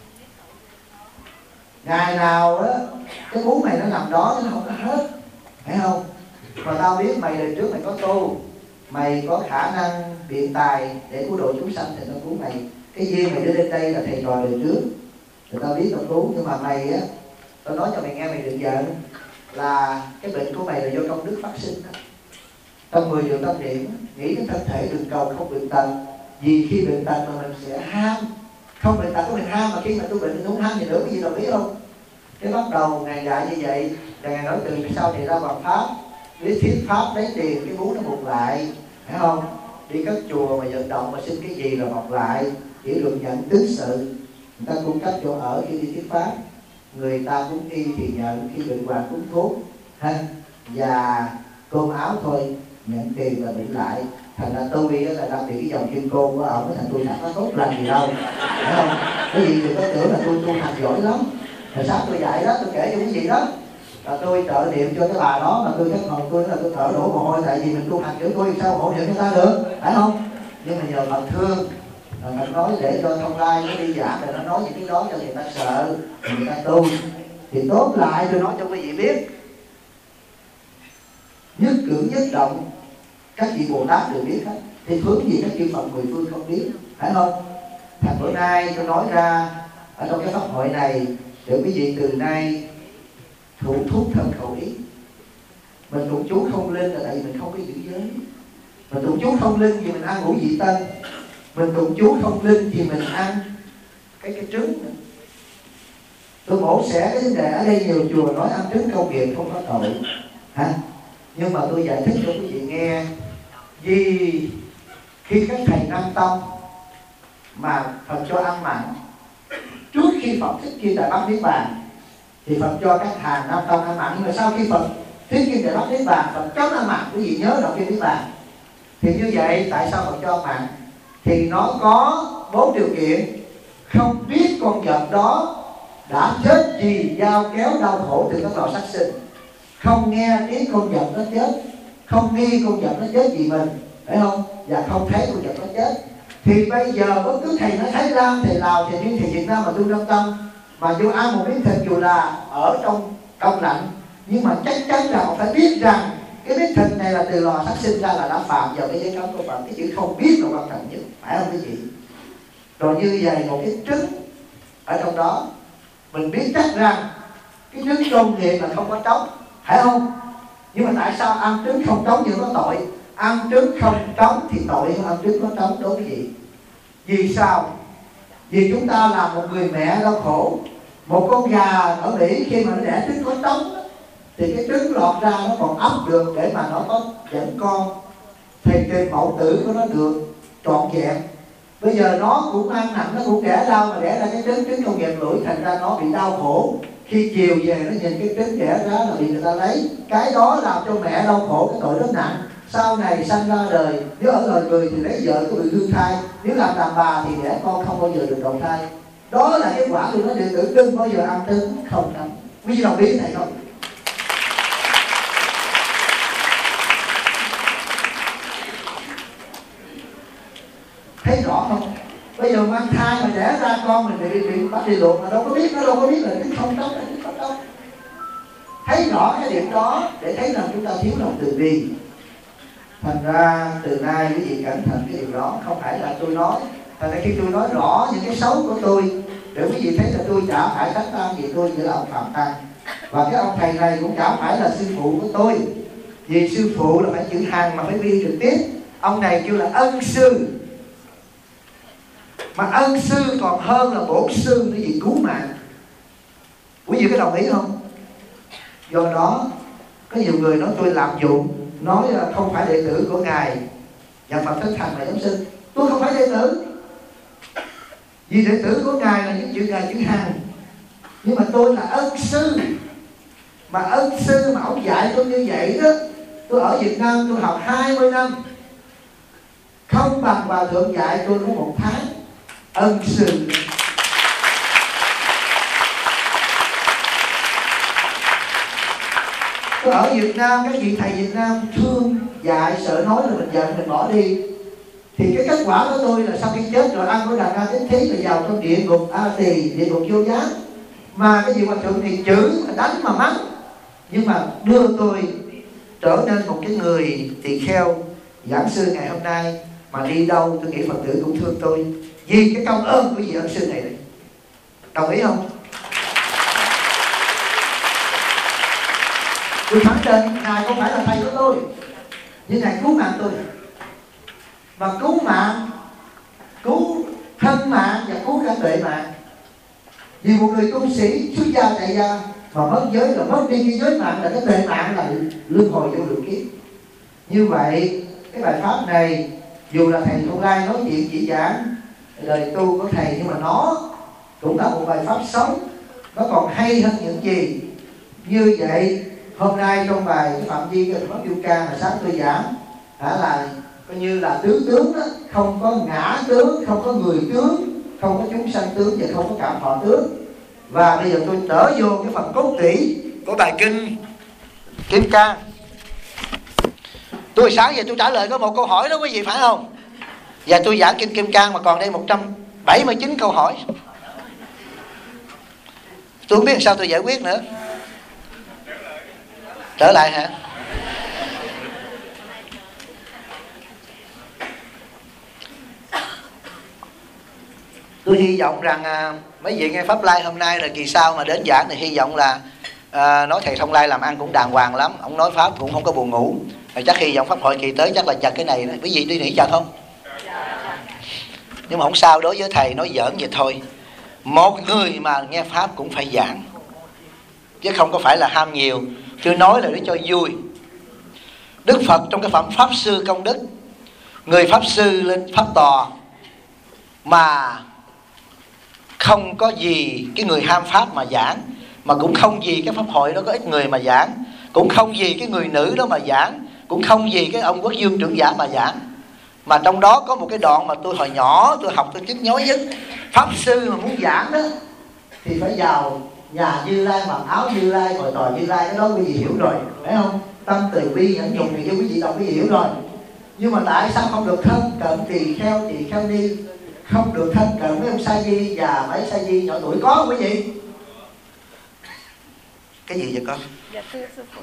ngày nào á cái bú mày nó nằm đó nó không có hết, phải không? Mà tao biết mày đời trước mày có tu, mày có khả năng biện tài để cứu độ chúng sanh thì tao cứu mày. Cái duyên mày đến đây là thầy trò đời trước thì tao biết tao cứu, nhưng mà mày á, tao nói cho mày nghe, mày đừng giận, là cái bệnh của mày là do công đức phát sinh đó. Trong 10 điều tâm niệm nghĩ đến thân thể đừng cầu không bệnh tật, vì khi bệnh tật mà mình sẽ ham, không bệnh tật của mình ham, mà khi mà tôi bệnh tôi không ham gì nữa, cái gì đồng ý không? Cái bắt đầu ngài dạy như vậy, và ngài nói từ sau thì ra bằng pháp, lý thuyết pháp lấy tiền cái bú nó bục lại, phải không? Đi các chùa mà vận động mà xin cái gì là bọc lại, chỉ luận nhận tứ sự, người ta cung cấp chỗ ở khi đi thuyết pháp, người ta cũng y thì nhận, khi bệnh hoạn cũng thuốc ha, và cơm áo thôi, nhận tiền là bị lại. Thành ra tôi là đang bị cái dòng kim côn của ông, thành tôi chẳng có tốt lành gì đâu, phải không? Cái gì đừng có tưởng là tôi tu hành giỏi lắm. Rồi sáng tôi dạy đó, tôi kể cho quý vị đó, là tôi trợ niệm cho cái bà đó, mà tôi cái hồn tôi là tôi thở đổ mồ hôi, tại vì mình tu hành kiểu tôi sao hỗ trợ cho ta được, phải không? Nhưng mà nhờ Phật thương, mình nói để cho thông lai nó đi giảm, rồi nó nói những cái đó cho người ta sợ, người ta tu thì tốt lại. Tôi nói cho quý vị biết, nhất cử nhất động các vị Bồ Tát đều biết hết, thì hướng gì các chư Phật mười phương không biết, phải không? Thành bữa nay tôi nói ra ở trong cái pháp hội này để quý vị từ nay thủ thuốc thân khẩu ý. Mình tụng chú không linh là tại vì mình không có giữ giới, mình tụng chú không linh vì mình ăn ngũ vị tân, mình tụng chú không linh vì mình ăn cái trứng. Tôi mổ xẻ cái vấn đề ở đây, nhiều chùa nói ăn trứng công nghiệp không có tội hả? Nhưng mà tôi giải thích cho quý vị nghe, vì khi các thầy Nam Tông mà Phật cho ăn mặn trước khi Phật Thích Kim Đại Bát Niết Bàn thì Phật cho các hàng Nam Tông ăn mặn, nhưng mà sau khi Phật Thích Kim Đại Bát Niết Bàn Phật cấm ăn mặn. Quý vị nhớ đầu Kim Niết Bàn thì như vậy tại sao Phật cho ăn mặn? Thì nó có 4 điều kiện: không biết con vật đó đã chết vì dao kéo đau khổ từ các loài sát sinh, không nghe tiếng con vật nó chết, không nghi con vật nó chết vì mình, phải không? Và không thấy con vật nó chết. Thì bây giờ bất cứ thầy nói Thái Lan, thầy Lào, thầy Viên, thầy Việt Nam mà tu trong tâm mà vô ăn một miếng thịt dù là ở trong đông lạnh, nhưng mà chắc chắn là phải biết rằng cái miếng thịt này là từ lò sát sinh ra, là đã phạm vào cái giới cấm của Phật. Cái chữ không biết là quan trọng nhất, phải không quý vị? Rồi như vậy một cái trứng ở trong đó, mình biết chắc rằng cái trứng công nghiệp là không có trống, phải không? Nhưng mà tại sao ăn trứng không trống nhưng có tội, ăn trứng không trống thì tội hơn ăn trứng có trống đối với quý vị? Vì sao? Vì chúng ta là một người mẹ đau khổ. Một con gà ở Mỹ khi mà nó đẻ trứng có trống thì cái trứng lọt ra nó còn ấp được để mà nó có dẫn con, thì cái mẫu tử của nó được trọn vẹn. Bây giờ nó cũng ăn nặng, nó cũng đẻ đau mà đẻ ra cái trứng công nghiệp lưỡi, thành ra nó bị đau khổ. Khi chiều về nó nhìn cái trứng đẻ ra là bị người ta lấy. Cái đó làm cho mẹ đau khổ, cái tội rất nặng. Sau này sanh ra đời, nếu ở lời người thì lấy vợ có bị hư thai, nếu làm đàn bà thì đẻ con không bao giờ được đầu thai. Đó là cái quả tôi nói đệ tử đừng bao giờ ăn trứng không trống. Quý vị đồng ý này không? Thấy rõ không? Bây giờ mang thai mà đẻ ra con mình bị bắt đi luộc mà đâu có biết, nó đâu có biết là trứng không trống là trứng không trống. Thấy rõ cái điểm đó để thấy rằng chúng ta thiếu lòng từ bi. Thành ra từ nay quý vị cẩn thận cái điều đó, không phải là tôi nói. Thành ra khi tôi nói rõ những cái xấu của tôi để quý vị thấy là tôi chả phải Thánh Tăng gì, tôi chỉ là ông Phạm Tăng. Và cái ông thầy này cũng chả phải là sư phụ của tôi. Vì sư phụ là phải chữ Hằng mà phải ghi trực tiếp. Ông này kêu là ân sư. Mà ân sư còn hơn là bổn sư để vì cứu mạng. Quý vị có đồng ý không? Do đó có nhiều người nói tôi lạm dụng, nói không phải đệ tử của ngài Nhà Phật Thích Thành là giáo sư. Tôi không phải đệ tử, vì đệ tử của ngài là những chữ ngài chữ Hằng. Nhưng mà tôi là ân sư. Mà ân sư mà ông dạy tôi như vậy đó, tôi ở Việt Nam tôi học 20 năm, không bằng Hòa Thượng dạy tôi có 1 tháng. Ân sư. Tôi ở Việt Nam, các vị thầy Việt Nam thương dạy, sợ nói là mình giận mình bỏ đi. Thì cái kết quả của tôi là sau khi chết rồi ăn của đàn na tín thí rồi vào trong địa ngục A Tỳ, địa ngục vô gián. Mà cái vị Hòa Thượng thì chửi mà đánh mà mắng, nhưng mà đưa tôi trở nên một cái người tỳ kheo giảng sư ngày hôm nay. Mà đi đâu tôi nghĩ Phật tử cũng thương tôi, vì cái công ơn của vị ân sư này. Đồng ý không? Tôi khẳng định ngài không phải là thầy của tôi, nhưng ngài cứu mạng tôi. Mà cứu mạng, cứu thân mạng và cứu cả tuệ mạng. Vì một người tu sĩ xuất gia tại gia mà mất giới là mất đi cái giới mạng, là cái tuệ mạng, là luân hồi vô lượng kiếp. Như vậy cái bài pháp này dù là thầy Thông Lai nói chuyện chỉ giảng lời tu của thầy, nhưng mà nó cũng là một bài pháp sống, nó còn hay hơn những gì. Như vậy hôm nay trong bài cái phạm vi cái pháp Du Ca mà sáng tôi giảng là coi như là tướng đó, không có ngã tướng, không có người tướng, không có chúng sanh tướng và không có cảm thọ tướng. Và bây giờ tôi trở vô cái phần cốt tủy của bài kinh Kim Cang. Tôi sáng giờ tôi trả lời có 1 câu hỏi đó quý vị, phải không? Và tôi giảng kinh Kim Cang mà còn đây 179 câu hỏi. Tôi không biết làm sao tôi giải quyết nữa. Trở lại hả? Tôi hy vọng rằng mấy vị nghe Pháp Lai hôm nay rồi kỳ sau mà đến giảng thì hy vọng là nói thầy Thông Lai làm ăn cũng đàng hoàng lắm. Ông nói Pháp cũng không có buồn ngủ. Rồi chắc hy vọng Pháp hội kỳ tới chắc là chặt cái này đó. Quý vị đi nghĩ chặt không? Nhưng mà không sao, đối với thầy nói giỡn vậy thôi. Một người mà nghe Pháp cũng phải giảng, chứ không có phải là ham nhiều. Tôi nói là để cho vui. Đức Phật trong cái phẩm Pháp Sư Công Đức, người Pháp Sư lên Pháp Tòa mà không có gì cái người ham Pháp mà giảng, mà cũng không gì cái Pháp hội đó có ít người mà giảng, cũng không gì cái người nữ đó mà giảng, cũng không gì cái ông Quốc Dương trưởng giả mà giảng. Mà trong đó có một cái đoạn mà tôi hồi nhỏ tôi học tôi nhức nhối nhất. Pháp Sư mà muốn giảng đó thì phải vào nhà Như Lai, mặc áo Như Lai, ngồi tòa Như Lai. Cái đó quý vị hiểu rồi, phải không? Tâm từ bi nhẫn nhục thì quý vị đọc quý vị hiểu rồi. Nhưng mà tại sao không được thân cận tỳ kheo ni, không được thân cận mấy ông sa di và mấy sa di nhỏ tuổi, có không quý vị? Cái gì vậy con? Dạ thưa sư phụ,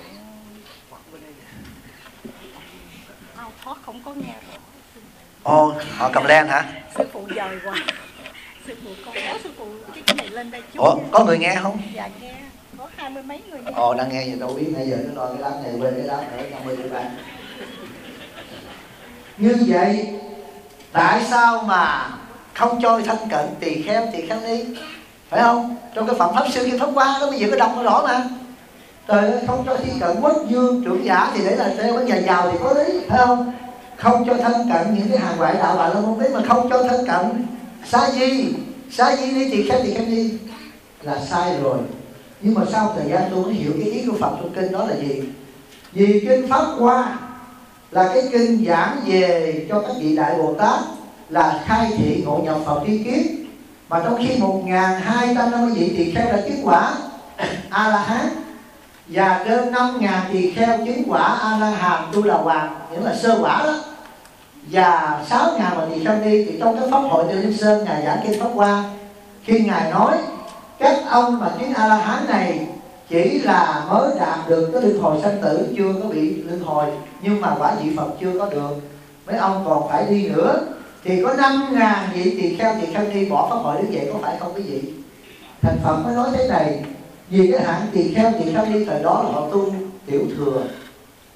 thoát không có nghe rồi. Ồ, họ cầm len hả? Sư phụ dời qua. Sư phụ con có sư phụ cái này lên đây chút. Ủa, có người nghe không? Dạ nghe, có 20 mấy người nghe. Ồ, đang nghe gì đâu biết, nãy giờ nó đòi cái đám này quên cái đám ở 50 triệu bạn. Như vậy tại sao mà không cho thân cận tỳ kheo ni, phải không? Trong cái phẩm Pháp Sư Kim Pháp Hoa đó, bây giờ có đọc nó rõ mà. Trời ơi, không cho thi cận Quốc Dương trưởng giả thì để là theo cái nhà giàu thì có lý, phải không? Không cho thân cận những cái hàng ngoại đạo Bà La Môn Đế, mà không cho thân cận sa di đi tỳ kheo ni là sai rồi. Nhưng mà sau thời gian tôi mới hiểu cái ý của Phật trong kinh đó là gì. Vì kinh Pháp Hoa là cái kinh giảng về cho các vị Đại Bồ Tát là khai thị ngộ nhập Phật tri kiến. Mà trong khi 1250 vị tỳ kheo đã chứng quả A-la-hán, và trên 5.000 tỳ kheo chứng quả A-la-hàm Tu Đà Hoàng, những là sơ quả đó, và 6.000 mà tỳ kheo ni, thì trong cái pháp hội Trên Linh Sơn ngài giảng kinh Pháp Hoa, khi ngài nói các ông mà chứng A-la-hán này chỉ là mới đạt được cái luân hồi sanh tử, chưa có bị luân hồi, nhưng mà quả vị Phật chưa có được, mấy ông còn phải đi nữa. Thì có 5.000 vị tỳ kheo ni bỏ pháp hội đứng dậy, có phải không quý vị? Thành Phật mới nói thế này, vì cái hạng tỳ kheo ni thời đó là họ tu tiểu thừa,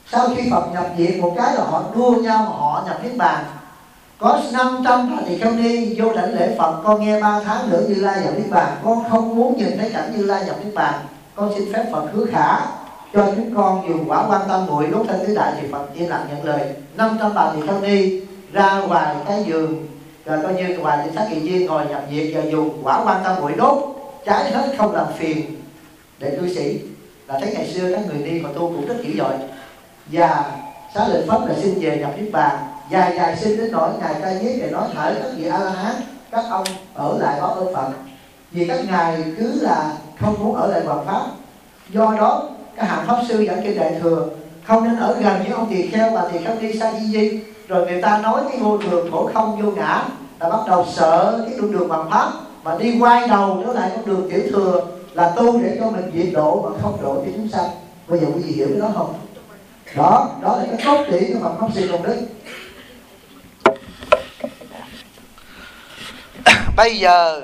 Sau khi Phật nhập viện một cái là họ đua nhau họ nhập Niết Bàn. Có 500 bà tỳ kheo ni vô đảnh lễ Phật, con nghe 3 tháng nữa Như Lai nhập Niết Bàn, con không muốn nhìn thấy cảnh Như Lai nhập Niết Bàn, con xin phép Phật hứa khả cho chúng con dùng quả quan tâm muội đốt thân tứ đại. Thì Phật yên lặng nhận lời. 500 bà tỳ kheo ni ra ngoài cái giường, rồi coi như ngoài những sát kỳ viên ngồi nhập viện và dùng quả quan tâm muội đốt cháy hết, không làm phiền để cư sĩ. Là thấy ngày xưa các người ni mà tu cũng rất dữ dội. Và Xá Lợi Phất là xin về nhập Niết Bàn, dài xin đến nỗi ngài Ca Diếp để nói thở các vị A La Hán, các ông ở lại đó ơn Phật, vì các ngài cứ là không muốn ở lại hoàng pháp. Do đó các hàng pháp sư giảng kinh Đại Thừa không nên ở gần những ông tỳ kheo và tỳ kheo ni sa di. Rồi người ta nói cái vô thường khổ không vô ngã là bắt đầu sợ cái con đường hoàng pháp, mà đi quay đầu trở lại con đường tiểu thừa là tu để cho mình diệt độ mà không độ cho chúng sanh. Bây giờ quý vị hiểu cái đó không? Đó là cái cốt truyện của Phật Pháp Sư Công Đức. Bây giờ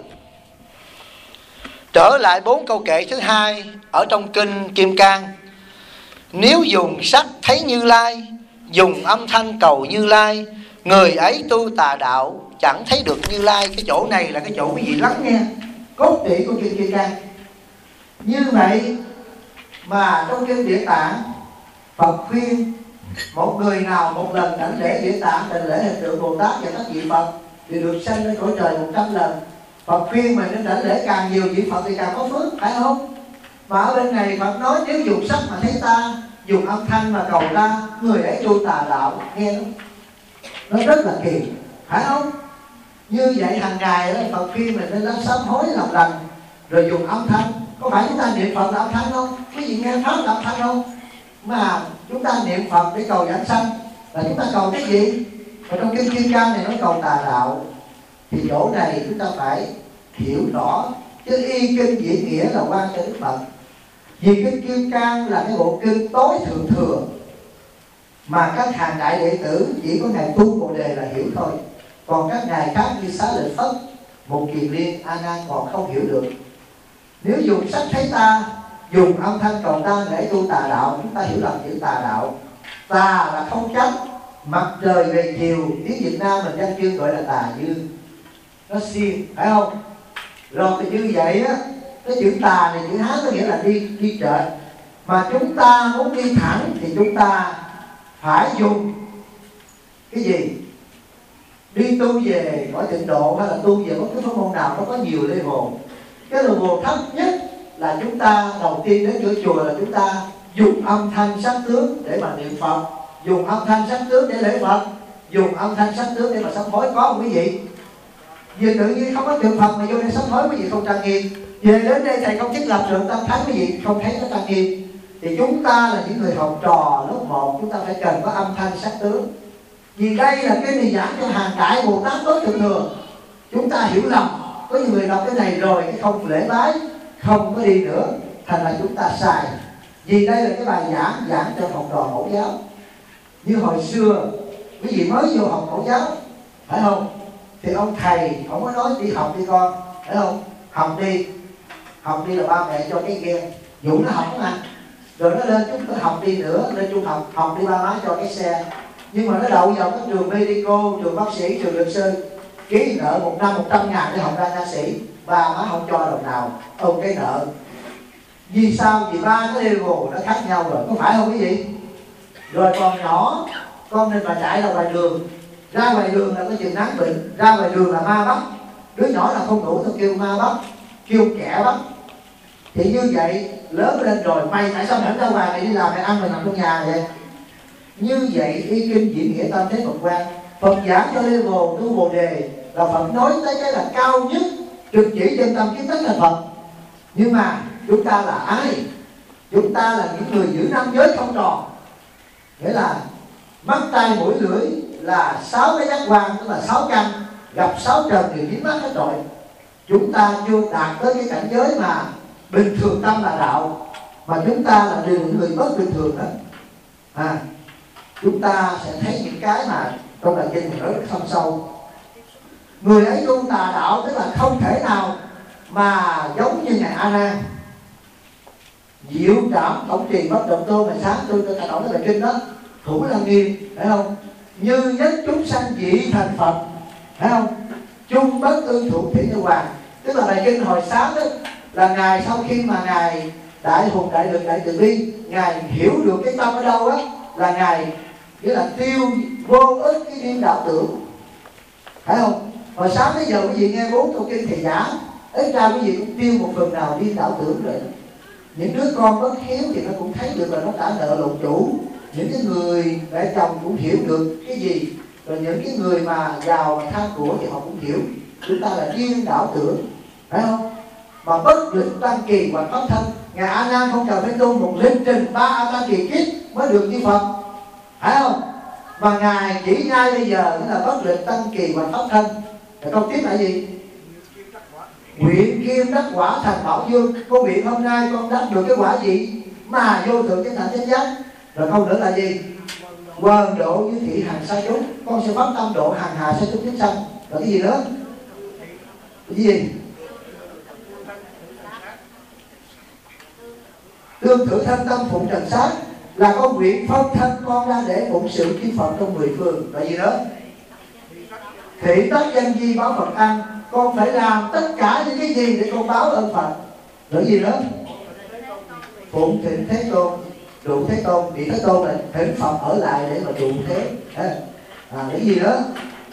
trở lại 4 câu kệ thứ hai ở trong kinh Kim Cang. Nếu dùng sắc thấy Như Lai, dùng âm thanh cầu Như Lai, người ấy tu tà đạo chẳng thấy được Như Lai. Cái chỗ này là cái chỗ quý vị lắng nghe cốt truyện của kinh Kim Cang. Như vậy mà trong kinh Địa Tạng, Phật khuyên một người nào một lần đảnh lễ Địa Tạng, đảnh lễ hình tượng Bồ Tát và các vị Phật thì được sanh lên cõi trời 100 lần. Phật khuyên mình nên đảnh lễ càng nhiều vị Phật thì càng có phước, phải không? Mà ở bên này Phật nói nếu dùng sắc mà thấy ta, dùng âm thanh mà cầu ta, người ấy tu tà đạo. Nghe nó rất là kỳ, phải không? Như vậy hàng ngày đó, Phật khuyên mình nên sám hối làm lành, rồi dùng âm thanh. Có phải chúng ta niệm Phật là âm thanh không? Quý vị nghe pháp là âm thanh không? Mà chúng ta niệm Phật để cầu giảng sanh là chúng ta cầu cái gì? Và trong kinh Kim Cang này nói cầu tà đạo. Thì chỗ này chúng ta phải hiểu rõ, chứ y kinh diễn nghĩa là quan cho Đức Phật. Vì kinh Kim Cang là cái bộ kinh tối thượng thừa mà các hàng đại đệ tử chỉ có ngài Tu Bồ Đề là hiểu thôi. Còn các ngài khác như Xá Lợi Phất, Một Kiền Liên, A Nan còn không hiểu được. Nếu dùng sắc thấy ta, dùng âm thanh cầu ta để tu tà đạo, chúng ta hiểu lầm chữ tà đạo. Tà là không chánh, mặt trời về chiều, tiếng Việt Nam mình danh chương gọi là tà dương, nó xiên, phải không? Rồi thì như vậy á, cái chữ tà này chữ Hán có nghĩa là đi trệt. Mà chúng ta muốn đi thẳng thì chúng ta phải dùng cái gì? Đi tu về cõi tịnh độ hay là tu về bất cứ pháp môn nào nó có nhiều level. Cái level thấp nhất là chúng ta đầu tiên đến cửa chùa là chúng ta dùng âm thanh sắc tướng để mà niệm Phật, dùng âm thanh sắc tướng để lễ Phật, dùng âm thanh sắc tướng để mà sám hối. Có không quý vị? Vì tự nhiên không có tượng Phật mà vô đây sám hối quý vị không trang nghiêm. Về đến đây thầy không thiết lập lượng tâm thánh quý vị không thấy nó trang nghiêm. Thì chúng ta là những người học trò lớp 1, chúng ta phải cần có âm thanh sắc tướng. Vì đây là cái nền giảng cho hàng đại Bồ Tát tối thượng thừa. Chúng ta hiểu lầm, có nhiều người đọc cái này rồi cái không lễ bái, không có đi nữa, thành là chúng ta sai. Vì đây là cái bài giảng cho học trò mẫu giáo. Như hồi xưa quý vị mới vô học mẫu giáo, phải không? Thì ông thầy ông có nói đi học đi con, phải không? Học đi là ba mẹ cho cái ghen dụ nó học mà. Rồi nó lên chúng nó học đi nữa, lên trung học, học đi ba má cho cái xe. Nhưng mà nó đậu vào các trường medical, trường bác sĩ, trường luật sư, ký nợ 1 năm 100.000 để học ra nha sĩ, ba má không cho đồng nào, ôm cái nợ. Vì sao? Vì ba cái level nó khác nhau rồi, có phải không quý vị? Rồi còn nhỏ, con nên mà chạy ra ngoài đường, ra ngoài đường là có chừng nắng bệnh, ra ngoài đường là ma bắt. Đứa nhỏ là không đủ tôi kêu ma bắt, kêu kẻ bắt. Thì như vậy lớn lên rồi mày tại sao mày không ra ngoài, mày đi làm mày ăn mày nằm trong nhà vậy? Như vậy y kinh diễn nghĩa tam thế Phật quan. Phật giảng cho level Tu Bồ Đề là Phật nói tới cái là cao nhất, trực chỉ chân tâm kiến tất là Phật. Nhưng mà chúng ta là ai? Chúng ta là những người giữ năm giới không tròn, nghĩa là mắt tai mũi lưỡi là 6 cái giác quan, tức là 6 căn, gặp 6 trần thì biến mất hết rồi. Chúng ta chưa đạt tới cái cảnh giới mà bình thường tâm là đạo, mà chúng ta là những người bất bình thường đó. Chúng ta sẽ thấy những cái mà trong bài kinh rất thâm sâu. Người ấy tu tà đạo tức là không thể nào mà giống như ngài A Nan. Diệu Trảm Tổng Trì Bất Động Tô mà sáng tôi nói bài kinh đó, thủ lăng nghiêm, phải không? Như nhất chúng sanh dị thành Phật, phải không? Chung bất ư thủ thủy như hoàng. Tức là bài kinh hồi sáng đó, là ngài sau khi mà ngài đại hùng đại lực đại từ bi, ngài hiểu được cái tâm ở đâu á, là ngài nghĩa là tiêu vô ức cái điên đạo tưởng, phải không? Hồi sáng tới giờ quý vị nghe 4 câu kinh thầy giả, ít ra quý vị cũng tiêu một phần nào điên đạo tưởng rồi. Những đứa con bất hiếu thì nó cũng thấy được là nó đã nợ lộn chủ. Những cái người mẹ chồng cũng hiểu được cái gì, rồi những cái người mà giàu mà tham của thì họ cũng hiểu chúng ta là điên đạo tưởng, phải không? Mà bất lịch tăng kỳ hoặc pháp thân. Ngài A Nan không cần phải tu một lịch trình 3 A Tăng kỳ kiếp mới được như Phật, phải không? Mà ngài chỉ ngay bây giờ là bất lịch tăng kỳ hoặc pháp thân. Rồi câu tiếp là gì? Nguyện kim đắc quả thành bảo dương. Con nguyện hôm nay con đắc được cái quả gì mà vô thượng chánh đẳng chánh giác. Rồi câu nữa là gì? Quần độ như thị hàng sa chúng, con sẽ phát tâm độ hàng hà sa chúng chúng sanh. Rồi cái gì nữa? Cái gì? Tương thử thân tâm phụng trần sát, là con nguyện phân thân con ra để phụng sự chư Phật trong 10 phương. Rồi gì nữa? Thị tất danh di báo Phật ăn, con phải làm tất cả những cái gì để con báo ơn Phật. Rồi gì nữa? Phụng thịnh Thế Tôn, độ Thế Tôn. Vị Thế Tôn là thỉnh Phật ở lại để mà độ thế. Cái gì nữa?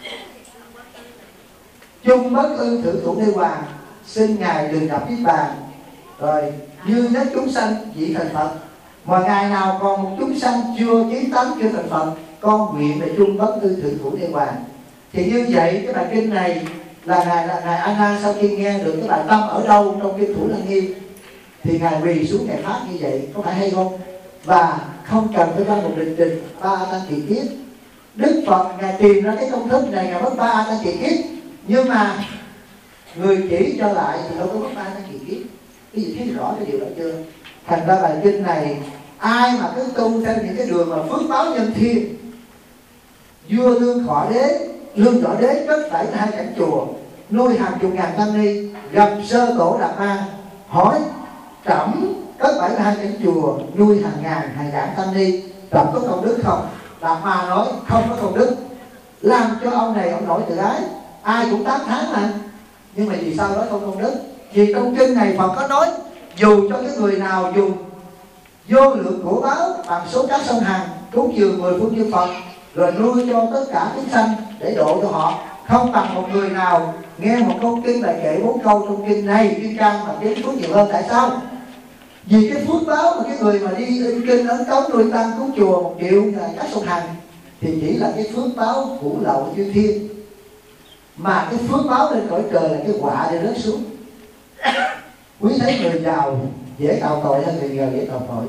Chung bất ư thử thủ Thế Hoàng, xin ngài đừng gặp niết bàn. Rồi như nhất chúng sanh dị thành Phật, mà ngày nào còn một chúng sanh chưa chí tánh chưa thành Phật, con nguyện về chung bất ư thử thủ Thế Hoàng. Thì như vậy cái bài kinh này là ngài A Nan sau khi nghe được cái bài tâm ở đâu trong kinh Thủ Lăng Nghiêm thì ngài quỳ xuống ngài phát như vậy, có phải hay không? Và không cần phải ra một lịch trình 3 A Tăng kỳ kiếp. Đức Phật ngài tìm ra cái công thức này, ngài mất 3 A Tăng kỳ kiếp, nhưng mà người chỉ cho lại thì đâu có mất 3 A Tăng kỳ kiếp. Cái gì thấy rõ cái điều đó chưa? Thành ra bài kinh này ai mà cứ tu theo những cái đường mà phước báo nhân thiên, vua lương thọ đế, lương thọ đế cất 72 cảnh chùa, nuôi hàng chục ngàn tăng ni, gặp sơ tổ Đạt Ma hỏi trẫm cất 72 cảnh chùa, nuôi hàng ngàn hàng vạn tăng ni, trẫm có công đức không? Đạt Ma nói không có công đức. Làm cho ông này ông nổi tự ái, ai cũng tán thán mà, nhưng mà vì sao nói không công đức? Vì trong kinh này Phật có nói dù cho cái người nào dùng vô lượng của báo bằng số cá sông Hằng cúng dường 10 phương chư Phật, rồi nuôi cho tất cả chúng sanh để độ cho họ, không bằng một người nào nghe một câu kinh bài kệ 4 câu trong kinh này kinh trang mà cái phước nhiều hơn. Tại sao? Vì cái phước báo mà cái người mà đi kinh ấn cống nuôi tăng cúng chùa 1 triệu cá sông Hằng thì chỉ là cái phước báo phủ lậu duyên thiên, mà cái phước báo lên cõi trời là cái quả để rớt xuống. Quý thấy người giàu dễ tạo tội hơn người nghèo dễ tạo tội?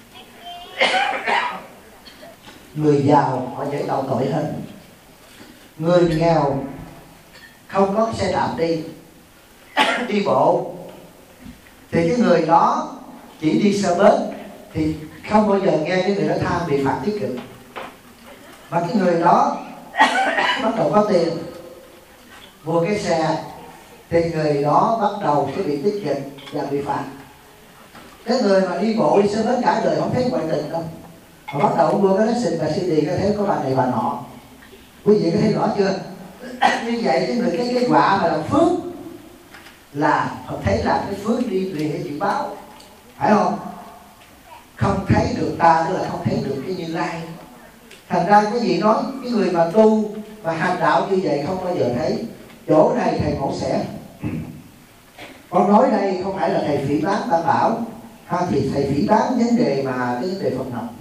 Người giàu họ dễ tạo tội hơn. Người nghèo không có xe đạp đi bộ thì cái người đó chỉ đi xe bus thì không bao giờ nghe cái người đó tha bị phạt tiết kiệm. Mà cái người đó bắt đầu có tiền mua cái xe thì người đó bắt đầu sẽ bị tiết kiệm và bị phạt. Cái người mà đi bộ đi xe bus cả đời không thấy ngoại tình đâu, mà bắt đầu mua cái xịn và CD có thấy có bà này bà nọ. Quý vị có thấy rõ chưa? Như vậy cái người cái quả mà là phước là họ thấy là cái phước đi liền với chữ báo, phải không? Không thấy được ta tức là không thấy được cái Như Lai. Thành ra cái gì nói cái người mà tu mà hành đạo như vậy không bao giờ thấy. Chỗ này thầy mẫu sẽ con nói đây không phải là thầy phỉ báng Tam Bảo thì thầy phỉ báng vấn đề mà cái vấn đề Phật học.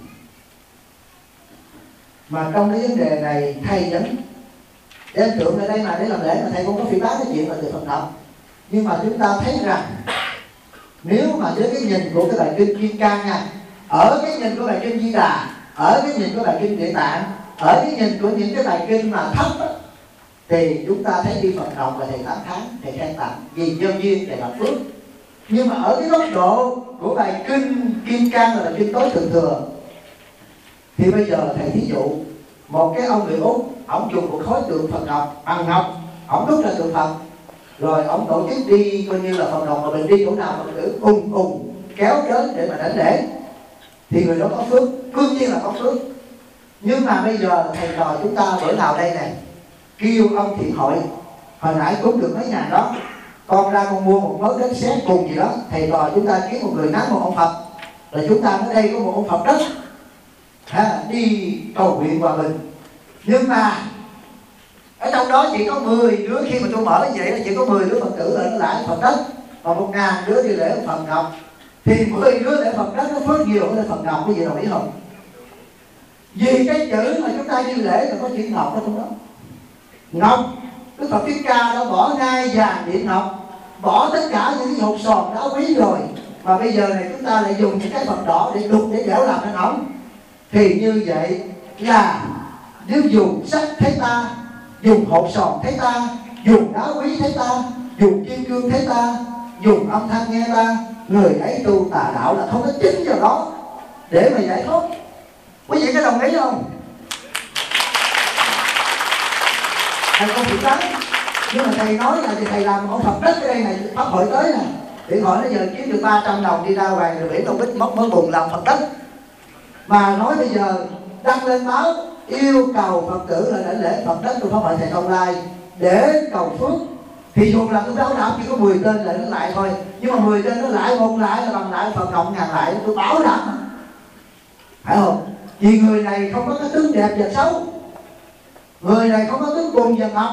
Mà trong cái vấn đề này thầy vẫn đem tượng ở đây mà để làm lễ, mà thầy không có phỉ báng cái chuyện là từ Phật học. Nhưng mà chúng ta thấy rằng nếu mà với cái nhìn của cái bài kinh Kim Cang nha, ở cái nhìn của bài kinh Di Đà, ở cái nhìn của bài kinh Địa Tạng, ở cái nhìn của những cái bài kinh mà thấp đó, thì chúng ta thấy đi Phật học là thầy tán thán, thầy khen tặng vì nhân duyên thầy làm phước. Nhưng mà ở cái góc độ của bài kinh Kim Cang là bài kinh tối thượng thừa, thì bây giờ thầy thí dụ một cái ông người Úc, ông dùng một khối tượng Phật ngọc bằng ngọc, ông đúc ra tượng Phật, rồi ông tổ chức đi coi như là Phật đồng, mà mình đi chỗ nào mà mình cứ ùng kéo đến để mà đánh lễ, thì người đó có phước, đương nhiên là có phước. Nhưng mà bây giờ thầy trò chúng ta bữa nào đây này kêu ông thiện hội, hồi nãy cúng được mấy ngàn đó, con ra con mua một mớ đất sét cùng gì đó, thầy trò chúng ta kiếm một người nắm một ông Phật, rồi chúng ta ở đây có một ông Phật đất đi cầu nguyện hòa bình. Nhưng mà ở trong đó chỉ có 10 đứa, khi mà tôi mở như vậy là chỉ có 10 đứa Phật tử là nó lại Phật đất, và 1.000 đứa đi lễ Phật Ngọc, thì 10 đứa lễ Phật đất nó phước nhiều hơn lễ Phật Ngọc. Cái gì đồng ý không? Vì cái chữ mà chúng ta đi lễ là có chữ Ngọc ở trong đó. Ngọc, Đức Phật Thích Ca đã bỏ ngai vàng điện ngọc, bỏ tất cả những cái hột sòn đá quý rồi, mà bây giờ này chúng ta lại dùng những cái Phật đỏ để đục để đẽo làm nên ống. Thì như vậy là nếu dùng sắc thấy ta, dùng hột sòn thấy ta, dùng đá quý thấy ta, dùng kim cương thấy ta, dùng âm thanh nghe ta, người ấy tu tà đạo là không có chính vào đó để mà giải thoát. Quý vị có đồng ý không? Thầy không bị tán, nhưng mà thầy nói là thì thầy làm ông Phật đất ở đây này, pháp hội tới nè, điện thoại nó giờ kiếm được 300 đồng đi ra ngoài rồi biển đâu biết mất mới bùng làm Phật đất. Mà nói bây giờ đăng lên báo yêu cầu Phật tử là để lễ Phật đất của pháp hội thầy Thông Lai để cầu phước, thì dù là tôi báo đảm chỉ có 10 tên là nó lại thôi, nhưng mà 10 tên nó lại một lại là bằng lại Phật Ngọc ngàn lại, tôi bảo đảm, phải không? Vì người này không có cái tướng đẹp và xấu, người này không có tướng bùn và ngọc,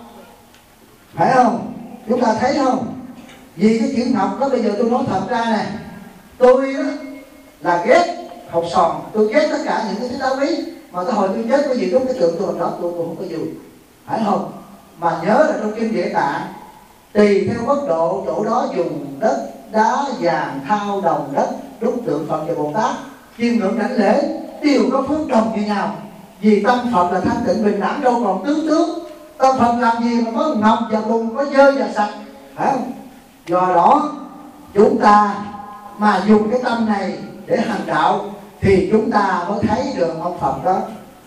phải không? Chúng ta thấy không? Vì cái chữ ngọc đó, bây giờ tôi nói thật ra nè, tôi đó là ghét hột sòn, tôi ghét tất cả những cái thứ đá quý, mà cái hồi tôi chết có gì đúng cái tượng tôi đó tôi không có dùng, phải không? Mà nhớ là trong kinh Địa Tạng tùy theo mức độ chỗ đó dùng đất đá vàng thau đồng đất đúc tượng Phật và Bồ Tát chiêm ngưỡng đảnh lễ đều có phước đồng như nhau. Vì tâm Phật là thanh tịnh bình đẳng, đâu còn tướng. Tâm Phật làm gì mà có ngọc và bùn, có dơ và sạch, phải không? Do đó chúng ta mà dùng cái tâm này để hành đạo thì chúng ta mới thấy được ông Phật đó.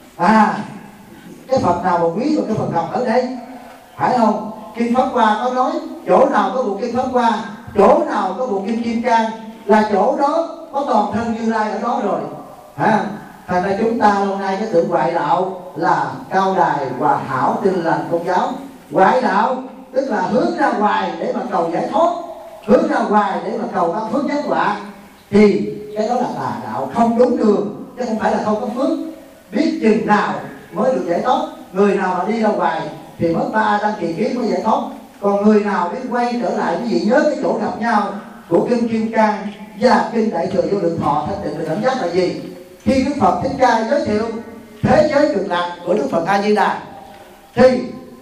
Cái Phật nào mà quý và cái Phật Ngọc ở đây, phải không? Kinh Pháp Hoa có nói chỗ nào có bộ kinh Pháp Hoa, chỗ nào có bộ kinh Kim Cang là chỗ đó có toàn thân Như Lai ở đó rồi. Thành ra chúng ta hôm nay cái tượng ngoại đạo là cao đài hòa hảo tinh lành Công giáo. Ngoại đạo tức là hướng ra ngoài để mà cầu giải thoát, hướng ra ngoài để mà cầu ăn phước giác quả, thì cái đó là tà đạo, không đúng đường, chứ không phải là không có phước. Biết chừng nào mới được giải thoát. Người nào mà đi ra ngoài thì mất 3 đăng kỳ kiếp mới giải thoát. Còn người nào biết quay trở lại, quý vị nhớ cái chỗ gặp nhau của kinh Kim Cang và kinh Đại Thừa Vô Lượng Thọ thanh tịnh bình đẳng giác là gì? Khi Đức Phật Thích Ca giới thiệu thế giới cực lạc của Đức Phật A Di Đà thì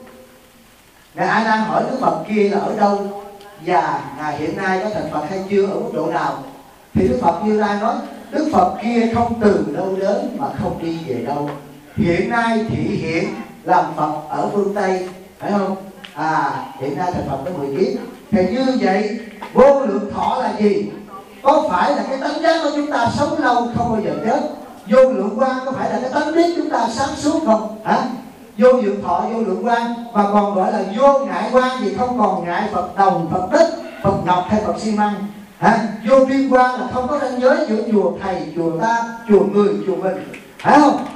Ngài A Nan hỏi Đức Phật kia là ở đâu và Ngài hiện nay có thành Phật hay chưa, ở mức độ nào? Thì Đức Phật Như Lai nói Đức Phật kia không từ đâu đến mà không đi về đâu. Hiện nay thị hiện làm Phật ở phương Tây, phải không? Hiện nay thành Phật có 10 kiếp. Thì như vậy vô lượng thọ là gì? Có phải là cái tánh giác của chúng ta sống lâu không bao giờ chết? Vô lượng quang có phải là cái tánh biết chúng ta sáng suốt không? Vô lượng thọ, vô lượng quang, mà còn gọi là vô ngại quang vì không còn ngại Phật đồng, Phật đất, Phật ngọc hay Phật xi măng. Vô biên quang là không có ranh giới giữa chùa thầy, chùa ta, chùa người, chùa mình, phải không?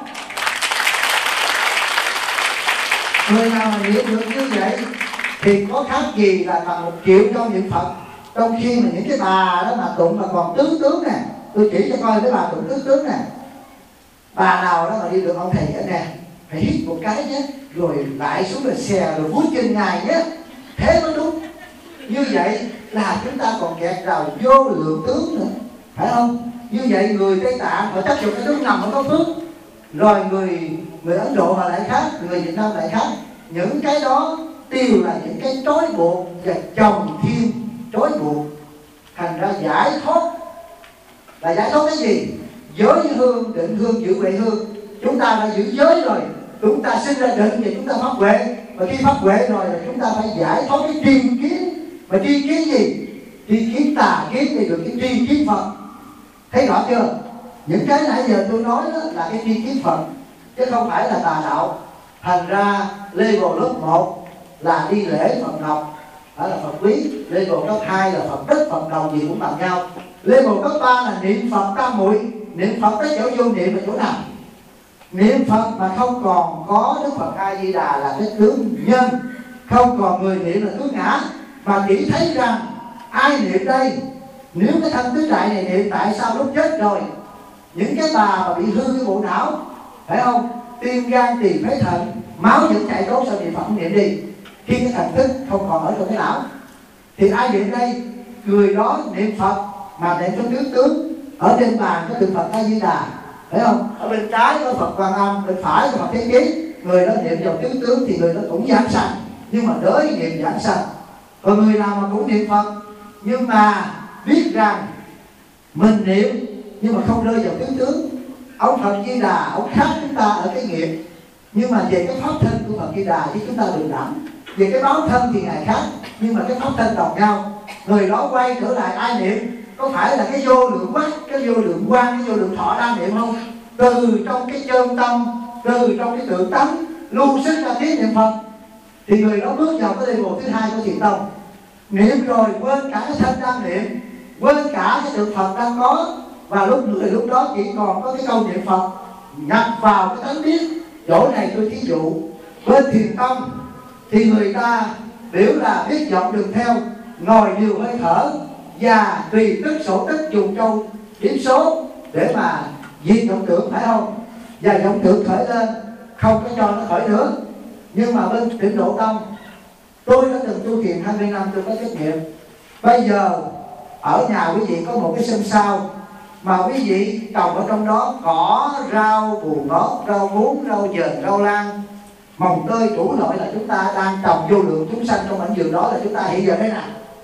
Người nào mà hiểu được như vậy thì có khác gì là bằng 1 triệu cho niệm Phật. Trong khi mà những cái bà đó mà tụng mà còn tướng nè, tôi chỉ cho coi cái bà tụng tướng nè, bà nào đó mà đi được ông thầy ở nè, phải hít một cái nhé, rồi lại xuống là xè rồi vuốt chân ngài nhé, thế mới đúng. Như vậy là chúng ta còn kẹt vào vô lượng tướng nữa, phải không? Như vậy người Tây Tạng họ chấp nhận cái tướng nằm nó có phước, rồi người Ấn Độ họ lại khác, người Việt Nam lại khác. Những cái đó đều là những cái trói buộc và chồng thêm trói buộc. Thành ra giải thoát là giải thoát cái gì? Giới hương, định hương, giữ huệ hương. Chúng ta đã giữ giới rồi, chúng ta sinh ra định và chúng ta phát huệ. Và khi phát huệ rồi là chúng ta phải giải thoát cái tri kiến. Mà tri kiến gì? Tri kiến tà kiến thì được cái tri kiến Phật. Thấy rõ chưa? Những cái nãy giờ tôi nói đó là cái tri kiến Phật, chứ không phải là tà đạo. Thành ra level lớp 1 là đi lễ Phật Ngọc, đó là Phật quý. Level cấp 2 là Phật đất, Phật đồng gì cũng bằng nhau. Level cấp 3 là niệm Phật tam muội. Niệm Phật tới chỗ vô niệm là chỗ nào? Niệm Phật mà không còn có Đức Phật A Di Đà là cái tướng nhân, không còn người niệm là tướng ngã, mà chỉ thấy rằng ai niệm đây. Nếu cái thân tứ đại này niệm, tại sao lúc chết rồi những cái bà mà bị hư cái bộ não, phải không, tim gan tỳ phế thận, máu vẫn chạy tốt, sao niệm Phật không niệm đi? Khi cái thần thức không còn ở trong cái não thì ai niệm đây? Người đó niệm Phật mà niệm trong tướng. Ở trên bàn có tượng Phật A Di Đà, phải không? Ở bên trái có Phật Quan Âm, bên phải có Phật Thế Chí. Người đó niệm vào tướng thì người đó cũng giảng sanh, nhưng mà đới niệm giảng sanh. Còn người nào mà cũng niệm Phật nhưng mà biết rằng mình niệm nhưng mà không rơi vào tướng, ông Phật Di Đà ông khác chúng ta ở cái nghiệp, nhưng mà về cái pháp thân của Phật Di Đà thì chúng ta bình đẳng. Về cái báo thân thì ngài khác, nhưng mà cái pháp thân đồng nhau. Người đó quay trở lại ai niệm? Có phải là cái vô lượng quán, cái vô lượng quang, cái vô lượng thọ đang niệm không? Từ trong cái chân tâm, từ trong cái tự tánh lưu xuất ra tiếng niệm Phật, thì người đó bước vào cái level thứ hai của thiền tông. Niệm rồi quên cả cái thân đang niệm, quên cả cái tượng Phật đang có, và lúc đó chỉ còn có cái câu niệm Phật nhập vào cái tánh biết. Chỗ này tôi thí dụ bên thiền tông thì người ta biểu là biết vọng đừng theo, ngồi điều hơi thở và tùy tức sổ tức dùng châu điểm số để mà diệt vọng tưởng, phải không? Và vọng tưởng khởi lên, không có cho nó khởi nữa. Nhưng mà bên Tịnh Độ Tông, tôi đã từng tu thiền 20 năm, tôi có trách nhiệm. Bây giờ ở nhà quý vị có một cái sân sau mà quý vị trồng ở trong đó cỏ, rau, bù ngót, rau muống, rau dền, rau lan, mồng tơi, đủ loại, là chúng ta đang trồng vô lượng chúng sanh trong mảnh vườn đó, là chúng ta hiện giờ thế nào?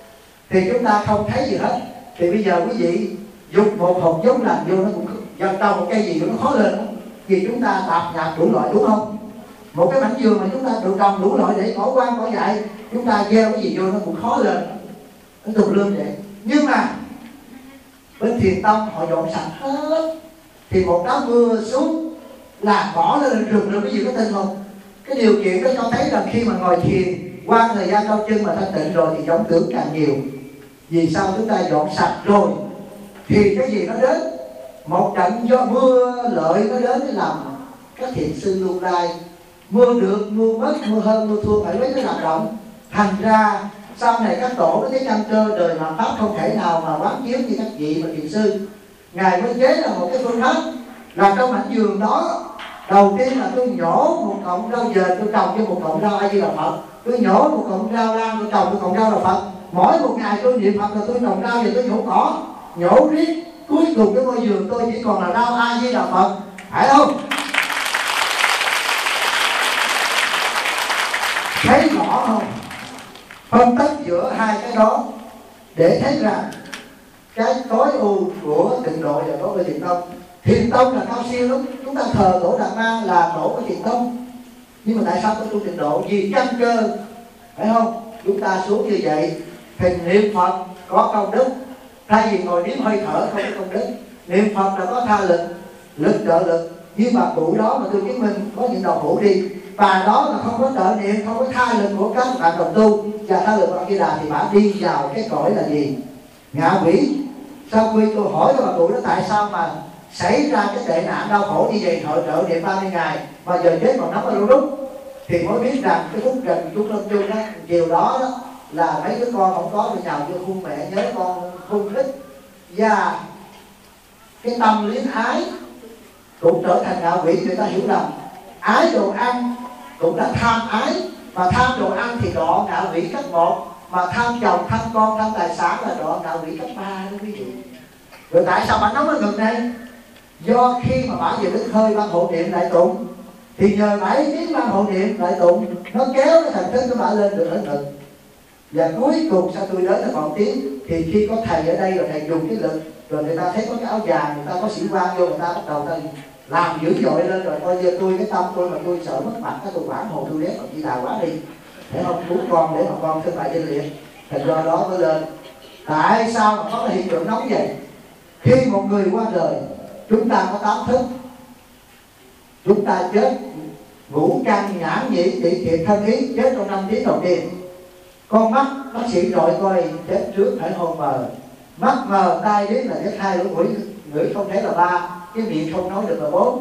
Thì chúng ta không thấy gì hết. Thì bây giờ quý vị dùng một hộp giống lành vô, nó cũng dần trồng một cây gì nó khó lên không? Vì chúng ta tạp nhạp đủ loại, đúng không? Một cái mảnh vườn mà chúng ta được trồng đủ loại để cỏ quan cỏ dại, chúng ta gieo cái gì vô nó cũng khó lên, nó tùm lum vậy. Nhưng mà bên thiền tông họ dọn sạch hết, thì một đám mưa xuống là cỏ lên rừng rồi, cái gì có tin không? Cái điều kiện đó cho thấy rằng khi mà ngồi thiền qua thời gian cao chân mà thanh tịnh rồi thì vọng tưởng càng nhiều. Vì sao? Chúng ta dọn sạch rồi thì cái gì nó đến? Một trận do mưa lợi nó đến để làm các thiền sư lưu lai. Mưa được, mưa mất, mưa hơn, mưa thua, phải lấy cái hoạt động. Thành ra sau này các tổ có cái căn cơ đời mà pháp không thể nào mà quán chiếu như các vị và thiền sư. Ngài mới chế là một cái phương pháp là trong mảnh vườn đó, đầu tiên là tôi nhổ một cọng rau dền, tôi trồng cho một cọng rau A Di Đà Phật. Tôi nhổ một cọng rau lan, tôi trồng một cọng rau Đà Phật. Mỗi một ngày tôi niệm Phật là tôi trồng rau và tôi nhổ cỏ, nhổ riết. Cuối cùng cái ngôi vườn tôi chỉ còn là rau A Di Đà Phật, phải không? Thấy rõ không? Phân tích giữa hai cái đó để thấy rằng cái tối ưu của Tịnh Độ và đối với Thiền Tông. Thiền Tông là cao siêu lắm, chúng ta thờ tổ Đạt Ma là tổ của Thiền Tông. Nhưng mà tại sao có tu Tịnh Độ? Vì căn cơ, phải không? Chúng ta xuống như vậy thì niệm Phật có công đức, thay vì ngồi niệm hơi thở không có công đức. Niệm Phật là có tha lực, lực trợ lực. Như bà cụ đó mà tôi chứng minh có những đầu cụ đi, bà đó mà không có trợ niệm, không có tha lực của các bạn đồng tu và tha lực của A Di Đà thì bà đi vào cái cõi là gì? Ngạ quỷ. Sau khi tôi hỏi bà cụ đó tại sao mà xảy ra cái tệ nạn đau khổ như vậy, hội trợ niệm 30 ngày mà giờ chết còn nắm ở đâu đúc, thì mới biết rằng cái phút gần chút lâm chung đó, chiều đó đó là mấy đứa con không có thì nhào vô khuôn mẹ nhớ con hung thích, và cái tâm luyến ái cũng trở thành ngạ quỷ. Người ta hiểu rằng ái đồ ăn cũng đã tham ái, mà tham đồ ăn thì đọa ngạ quỷ cấp 1, mà tham chồng, tham con, tham tài sản là đọa ngạ quỷ cấp 3 đó quý vị. Rồi tại sao bà nóng ở ngực này? Do khi mà bà về đứng hơi ban hộ niệm đại tụng, thì nhờ 7 tiếng ban hộ niệm đại tụng, nó kéo cái thần thức của bà lên được ở ngực. Và cuối cùng sao tôi đến là còn tiếng, thì khi có thầy ở đây rồi thầy dùng cái lực, rồi người ta thấy có cái áo vàng, người ta có sĩ quan vô, người ta bắt đầu ta làm dữ dội lên, rồi coi như tôi cái tâm tôi mà tôi sợ mất mặt, cái tôi quản hộ tôi ghét, còn Di Đà quá đi, để không cứu con, để mà con thương bại danh liệt. Thành do đó mới lên. Tại sao mà có cái hiện tượng nóng vậy? Khi một người qua đời, chúng ta có 8 thức. Chúng ta chết ngũ căn nhãn nhĩ tỷ thiệt thân ý, chết trong 5 tiếng đầu tiên. Con mắt, bác sĩ nội coi chết trước phải hôn mờ, mắt mờ, tai điếc là chết 2, lỗ mũi ngửi không thể là 3, cái miệng không nói được là 4.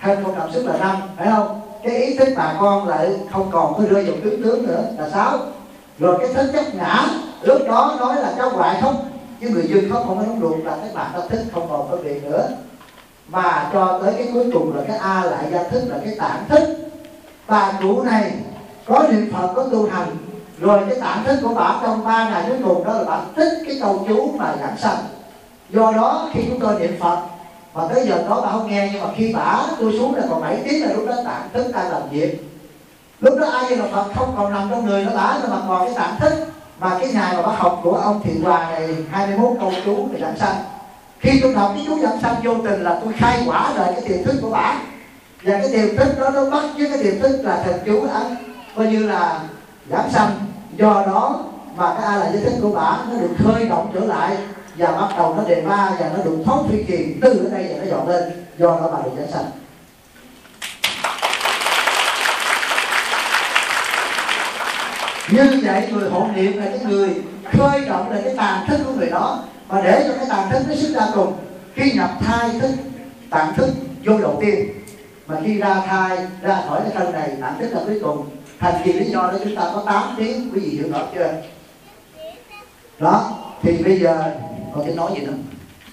thân không cảm xúc là 5, phải không? Cái ý thức bà con lại không còn có rơi vào tướng nữa là 6. Rồi cái thức chấp ngã lúc đó nói là cháu hoài khóc, chứ người dưng khóc không có đóng ruột là cái bạn tâm thức không còn có việc nữa. Mà cho tới cái cuối cùng là cái A lại gia thức, là cái tạng thức. Bà cụ này có niệm Phật, có tu hành, rồi cái tạng thức của bà trong 3 ngày cuối cùng đó là bà thích cái câu chú mà giảng sanh. Do đó khi chúng tôi niệm Phật mà tới giờ đó bà không nghe, nhưng mà khi bà tôi xuống là còn 7 tiếng là lúc đó tạng thức đang làm việc. Lúc đó ai là Phật không còn nằm trong người nó bả, mà còn cái tạng thức. Mà cái ngày mà bác học của ông Thiện Hòa này 21 câu chú về giảng sanh, khi tôi đọc cái chú giảng sanh vô tình là tôi khai quả lại cái tiềm thức của bả. Và cái tiềm thức đó nó bắt với cái tiềm thức là thần chú ăn coi như là giảng sanh. Do đó mà cái A là giới thức của bả nó được khơi động trở lại, và bắt đầu nó đề ma và nó được thoát phi kiền từ ở đây và nó dọn lên. Do đó bà được giảng sanh. Như vậy người hộ niệm là cái người khơi động lại cái tàn thức của người đó, mà để cho cái tàn thức nó xuất ra cùng. Khi nhập thai thức, tàn thức vô đầu tiên, mà khi ra thai ra khỏi cái thân này, tàn thức là cuối cùng. Thành vì lý do đó chúng ta có 8 tiếng, quý vị hiểu rõ chưa? Đó, thì bây giờ còn cái nói gì nữa?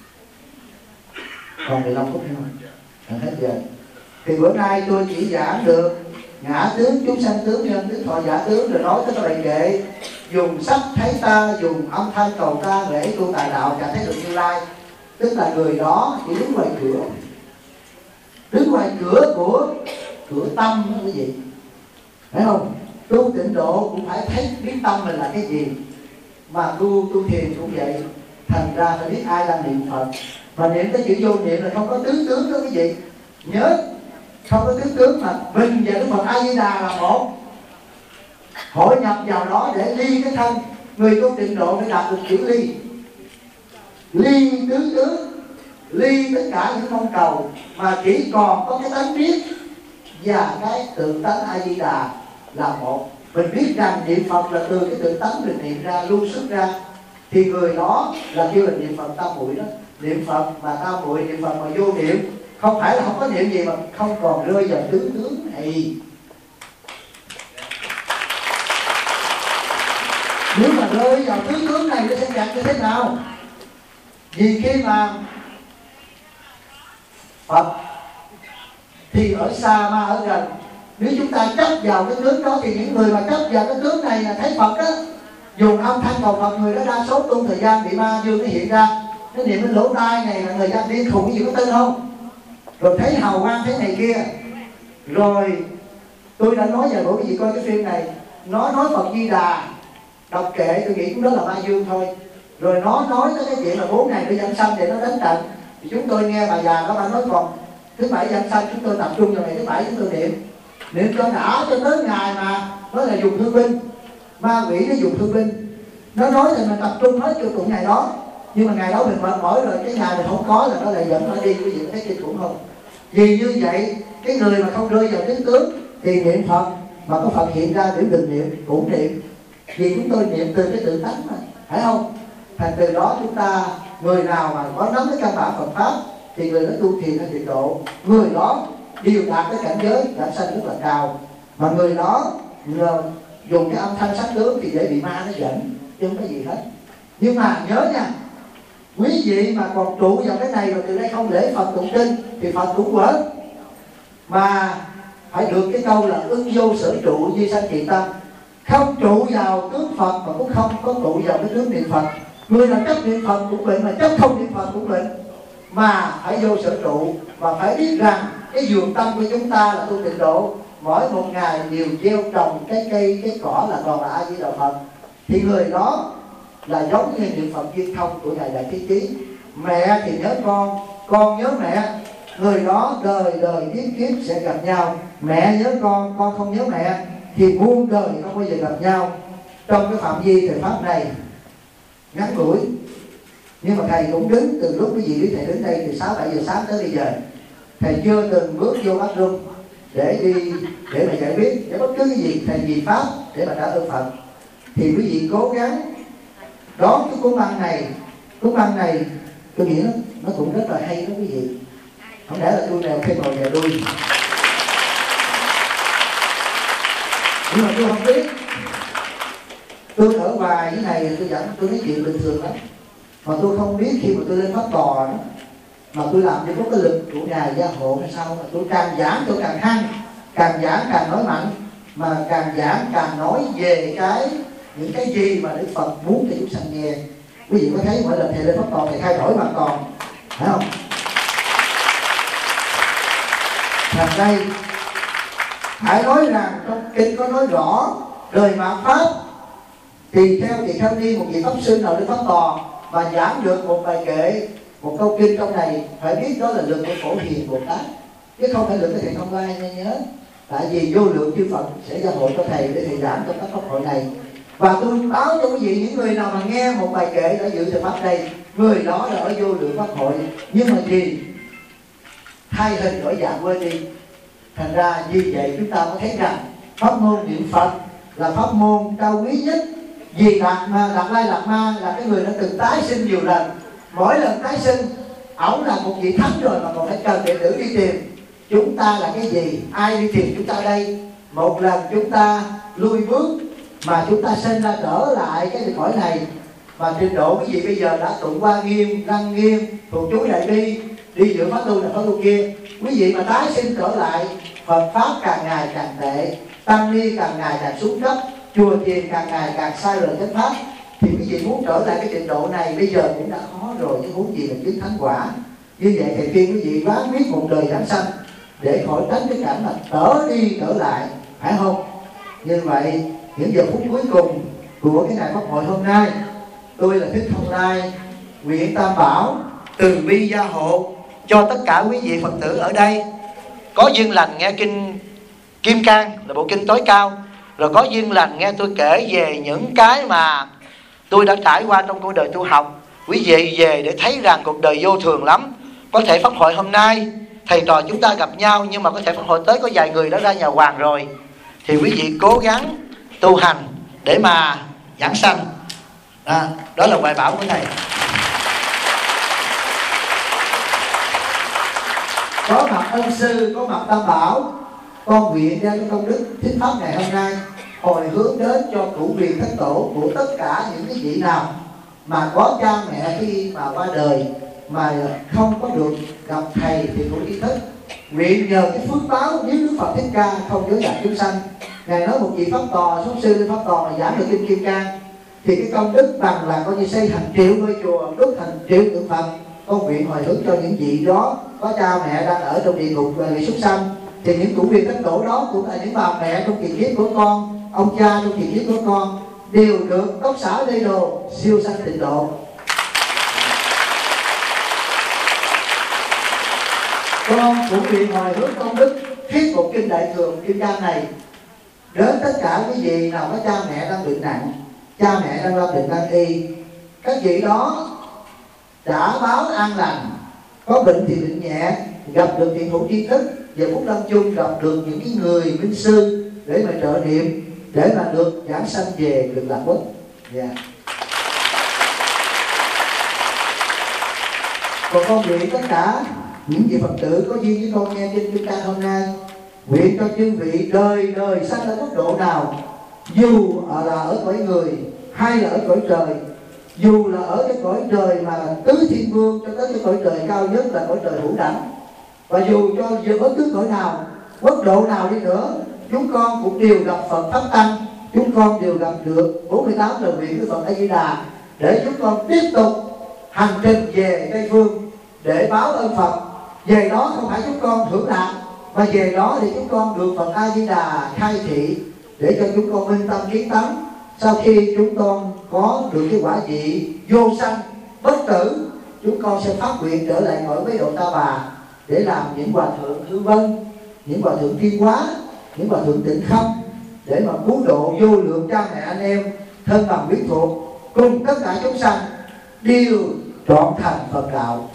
Còn 15 phút nữa không? Hết giờ. Thì bữa nay tôi chỉ giảng được ngã tướng, chúng sanh tướng, nhân tướng, thọ giả tướng, rồi nói tới cái bài kệ dùng sắc thấy ta, dùng âm thanh cầu ta, lễ tu tài đạo và thấy được Như Lai. Tức là người đó chỉ đứng ngoài cửa, đứng ngoài cửa của cửa tâm đó quý vị, phải không? Tu tịnh độ cũng phải thấy biết tâm mình là cái gì, mà tu thiền cũng vậy. Thành ra phải biết ai đang niệm Phật, và niệm tới chữ vô niệm là không có tướng đó quý vị. Nhớ không có tướng mà mình và Đức Phật A Di Đà là một, hội nhập vào đó để ly cái thân. Người tu tịnh độ phải đạt được chữ ly, ly tướng, ly tất cả những mong cầu, mà chỉ còn có cái tánh biết và cái tự tánh A Di Đà là một. Mình biết rằng niệm Phật là từ cái tự tánh mình niệm ra, lưu xuất ra, thì người đó là kêu là niệm Phật tam muội đó. Niệm Phật mà tam muội, niệm Phật mà vô niệm, không phải là không có niệm gì mà không còn rơi vào tướng này. Nếu mà rơi vào tướng này nó sẽ chẳng như thế nào? Vì khi mà Phật thì ở xa, ma ở gần. Nếu chúng ta chấp vào cái tướng đó thì những người mà chấp vào cái tướng này là thấy Phật đó, dùng âm thanh cầu Phật, người đó đa số tu thời gian bị ma dương nó hiện ra. Cái niệm cái lỗ tai này là thời gian điên khùng, cái gì có tin không? Rồi thấy hào quang thế này kia. Rồi tôi đã nói về quý vị coi cái phim này, nó nói Phật Di Đà, đọc kệ tôi nghĩ cũng đó là ma dương thôi. Rồi nó nói tới cái chuyện là 4 ngày để giảng sanh để nó đánh trận. Thì chúng tôi nghe bà già đó, bà nói còn thứ 7 giảng sanh, chúng tôi tập trung vào ngày thứ 7 chúng tôi niệm cho đã, cho tới ngày mà nó là dùng thương binh, ma quỷ nó dùng thương binh. Nó nói thì mình tập trung hết cho cùng ngày đó, nhưng mà ngày đó mình mệt mỏi rồi, cái ngày mình không có là nó lại dẫn nó đi. Quý vị thấy kinh khủng không? Vì như vậy cái người mà không rơi vào tướng thì niệm Phật mà có Phật hiện ra để đừng niệm cũng niệm, vì chúng tôi niệm từ cái tự tánh mà, phải không? Thành từ đó chúng ta, người nào mà có nắm cái căn bản Phật pháp thì người đó tu thiền hay tịnh độ, người đó đều đạt cái cảnh giới giảng sanh rất là cao. Mà người đó dùng cái âm thanh sắc tướng thì dễ bị ma nó dẫn, chứ không có gì hết. Nhưng mà nhớ nha, quý vị mà còn trụ vào cái này rồi từ đây không lễ Phật tụng kinh thì Phật cũng quở. Mà phải được cái câu là ưng vô sở trụ di sanh kỳ tâm, không trụ vào tướng Phật mà cũng không có trụ vào cái tướng niệm Phật. Người là chấp niệm Phật cũng bệnh, mà chấp không niệm Phật cũng bệnh. Mà phải vô sở trụ, và phải biết rằng cái vườn tâm của chúng ta là tu tịnh độ, mỗi một ngày đều gieo trồng cái cây, cái cỏ là còn là A Di Đà Phật. Thì người đó là giống như niệm Phật duyên thông của Ngài Đại Thế Chí. Mẹ thì nhớ con nhớ mẹ. Người đó đời đời kiếp kiếp sẽ gặp nhau. Mẹ nhớ con không nhớ mẹ, thì muôn đời không bao giờ gặp nhau. Trong cái phạm vi thời pháp này ngắn ngủi, nhưng mà thầy cũng đứng từ lúc cái gì thầy đến đây từ 6-7 giờ sáng tới bây giờ, thầy chưa từng bước vô bát room để đi để mà giải quyết để bất cứ cái gì thầy vì pháp để mà trả ơn Phật. Thì quý vị cố gắng đón cái cuốn băng này tôi nghĩ nó cũng rất là hay đó quý vị. Không lẽ là tôi mèo khen ngồi về đuôi. Nhưng mà tôi không biết. Tôi ở ngoài cái này tôi dẫn tôi nói chuyện bình thường lắm. Mà tôi không biết khi mà tôi lên pháp tòa đó, mà tôi làm cho có cái lực của Ngài gia hộ hay sao, mà tôi càng giảng tôi càng hăng, càng giảng càng nói mạnh, mà càng giảng càng nói về những cái gì mà Đức Phật muốn cho chúng sanh nghe. Quý vị có thấy mỗi lần thầy lên pháp tòa thầy thay đổi hoàn toàn, phải không? Thành đây phải nói rằng trong kinh có nói rõ đời mạt pháp, thì theo chị Khâm Ni, một vị pháp sư nào lên pháp tòa mà giảng được một bài kệ, một câu kinh trong này, phải biết đó là lực của Phổ Hiền Bồ Tát, chứ không phải lực của thầy Không Lai nha nhớ. Tại vì vô lượng chư Phật sẽ gia hộ cho thầy để thầy giảng trong các pháp hội này. Và tôi báo cho quý vị, những người nào mà nghe một bài kệ đã dự thời pháp đây, người đó là ở vô lượng pháp hội. Nhưng mà gì? Thay hình đổi dạng quên đi. Thành ra như vậy chúng ta có thấy rằng pháp môn niệm Phật là pháp môn cao quý nhất. Vì Đạt Lai Lạt Ma là cái người đã từng tái sinh nhiều lần. Mỗi lần tái sinh, ổng là một vị thánh rồi mà còn phải cần đệ tử đi tìm. Chúng ta là cái gì? Ai đi tìm chúng ta đây? Một lần chúng ta lui bước mà chúng ta sinh ra trở lại cái cõi này, mà trình độ quý vị bây giờ đã tụng Hoa Nghiêm, Lăng Nghiêm, thuộc chú Đại Bi, đi giữa pháp tu này pháp tu kia. Quý vị mà tái sinh trở lại, Phật pháp càng ngày càng tệ, tăng ni càng ngày càng xuống cấp, chùa chiền càng ngày càng sai lời chánh pháp, thì quý vị muốn trở lại cái trình độ này bây giờ cũng đã khó rồi, chứ huống gì là chứng thánh quả. Như vậy thầy khuyên quý vị ráng biết một đời giảng sanh để khỏi tránh cái cảnh mà trở đi trở lại, phải không? Như vậy những giờ phút cuối cùng của cái ngày pháp hội hôm nay, tôi là Thích Thông Lai nguyện Tam Bảo từ bi gia hộ cho tất cả quý vị Phật tử ở đây có duyên lành nghe kinh Kim Cang là bộ kinh tối cao, rồi có duyên lành nghe tôi kể về những cái mà tôi đã trải qua trong cuộc đời tu học. Quý vị về để thấy rằng cuộc đời vô thường lắm. Có thể pháp hội hôm nay thầy trò chúng ta gặp nhau, nhưng mà có thể pháp hội tới có vài người đã ra nhà hoàng rồi, thì quý vị cố gắng tu hành để mà giảng sanh. Đó là bài bảo của thầy. Có mặt ân sư, có mặt Tam Bảo, con nguyện ra cái công đức thuyết pháp ngày hôm nay hồi hướng đến cho cửu quyền thất tổ của tất cả những cái vị nào mà có cha mẹ khi mà qua đời mà không có được gặp thầy thì cũng ý thức. Nguyện nhờ cái phước báo với Đức Phật Thích Ca không giới hạn chúng sanh. Ngài nói một vị pháp tòa, xuất sư lên pháp tòa mà giảng được kinh Kim Cang thì cái công đức bằng là coi như xây thành triệu ngôi chùa, đúc thành triệu tượng Phật. Con nguyện hồi hướng cho những vị đó có cha mẹ đang ở trong địa ngục và bị súc sanh, thì những cửu quyền thất tổ đó cũng là những bà mẹ trong kỳ kiếp của con, ông cha trong kỳ kiếp của con đều được cốc xả lê đồ siêu sanh tịnh độ. Con cũng nguyện hồi hướng công đức thuyết một kinh Đại Thừa Kim Cang này đến tất cả quý vị nào có cha mẹ đang bệnh nặng, cha mẹ đang lâm bệnh nan y. Các vị đó đã báo an lành, có bệnh thì bệnh nhẹ, gặp được thiện hữu tri thức, về phút lâm chung gặp được những cái người minh sư để mà trợ niệm, để mà được giảng sanh về cực lạc quốc. Còn con nguyện tất cả những vị Phật tử có duyên với con nghe kinh Kim Cang hôm nay, nguyện cho chư vị đời đời sanh ở mức độ nào, dù là ở cõi người hay là ở cõi trời, dù là ở cái cõi trời mà tứ thiên vương cho tới cái cõi trời cao nhất là cõi trời hữu đẳng, và dù cho bất cứ cõi nào, quốc độ nào đi nữa, chúng con cũng đều gặp Phật Pháp Tăng, chúng con đều gặp được 48 lời nguyện của Phật A Di Đà, để chúng con tiếp tục hành trình về Tây Phương để báo ơn Phật. Về đó không phải chúng con hưởng lạc, mà về đó thì chúng con được Phật A Di Đà khai thị để cho chúng con minh tâm kiến tánh. Sau khi chúng con có được cái quả vị vô sanh bất tử, chúng con sẽ phát nguyện trở lại cõi với độ Ta Bà để làm những hòa thượng hư vân, những hòa thượng thiên hóa, những hòa thượng tịnh không, để mà cứu độ vô lượng cha mẹ anh em thân bằng quyến thuộc cùng tất cả chúng sanh đều trọn thành Phật đạo.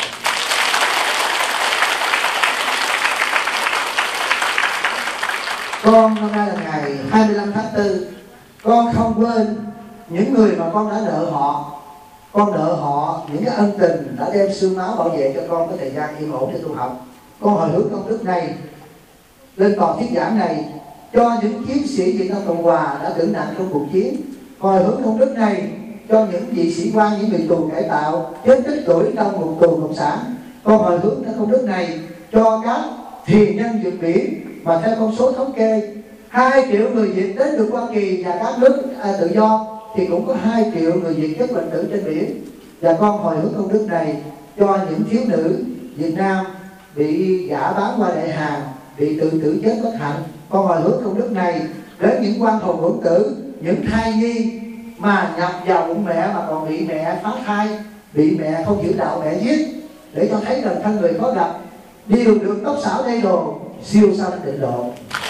Con hôm nay là ngày 25 tháng 4, con không quên những người mà con đã nợ họ. Con nợ họ những cái ân tình đã đem xương máu bảo vệ cho con có thời gian yên ổn để tu học. con hồi hướng công đức này lên toàn thuyết giảng này cho những chiến sĩ Việt Nam Cộng Hòa đã tử nạn trong cuộc chiến. Con hồi hướng công đức này cho những vị sĩ quan, những người tù cải tạo chết tích tuổi trong ngục tù cộng sản. Con hồi hướng công đức này cho các thiền nhân vượt biển, mà theo con số thống kê 2 triệu người Việt đến từ Hoa Kỳ và các nước tự do thì cũng có 2 triệu người Việt chết bệnh tử trên biển. Và con hồi hướng công đức này cho những thiếu nữ Việt Nam bị gả bán qua đại hàng, bị tự tử chết bất hạnh. Con hồi hướng công đức này đến những quan hồn hưởng tử, những thai nhi mà nhập vào bụng mẹ mà còn bị mẹ phá thai, bị mẹ không giữ đạo mẹ giết, để cho thấy rằng thân người khó gặp đều được tóc xảo đầy đồ, siêu sanh tịnh độ.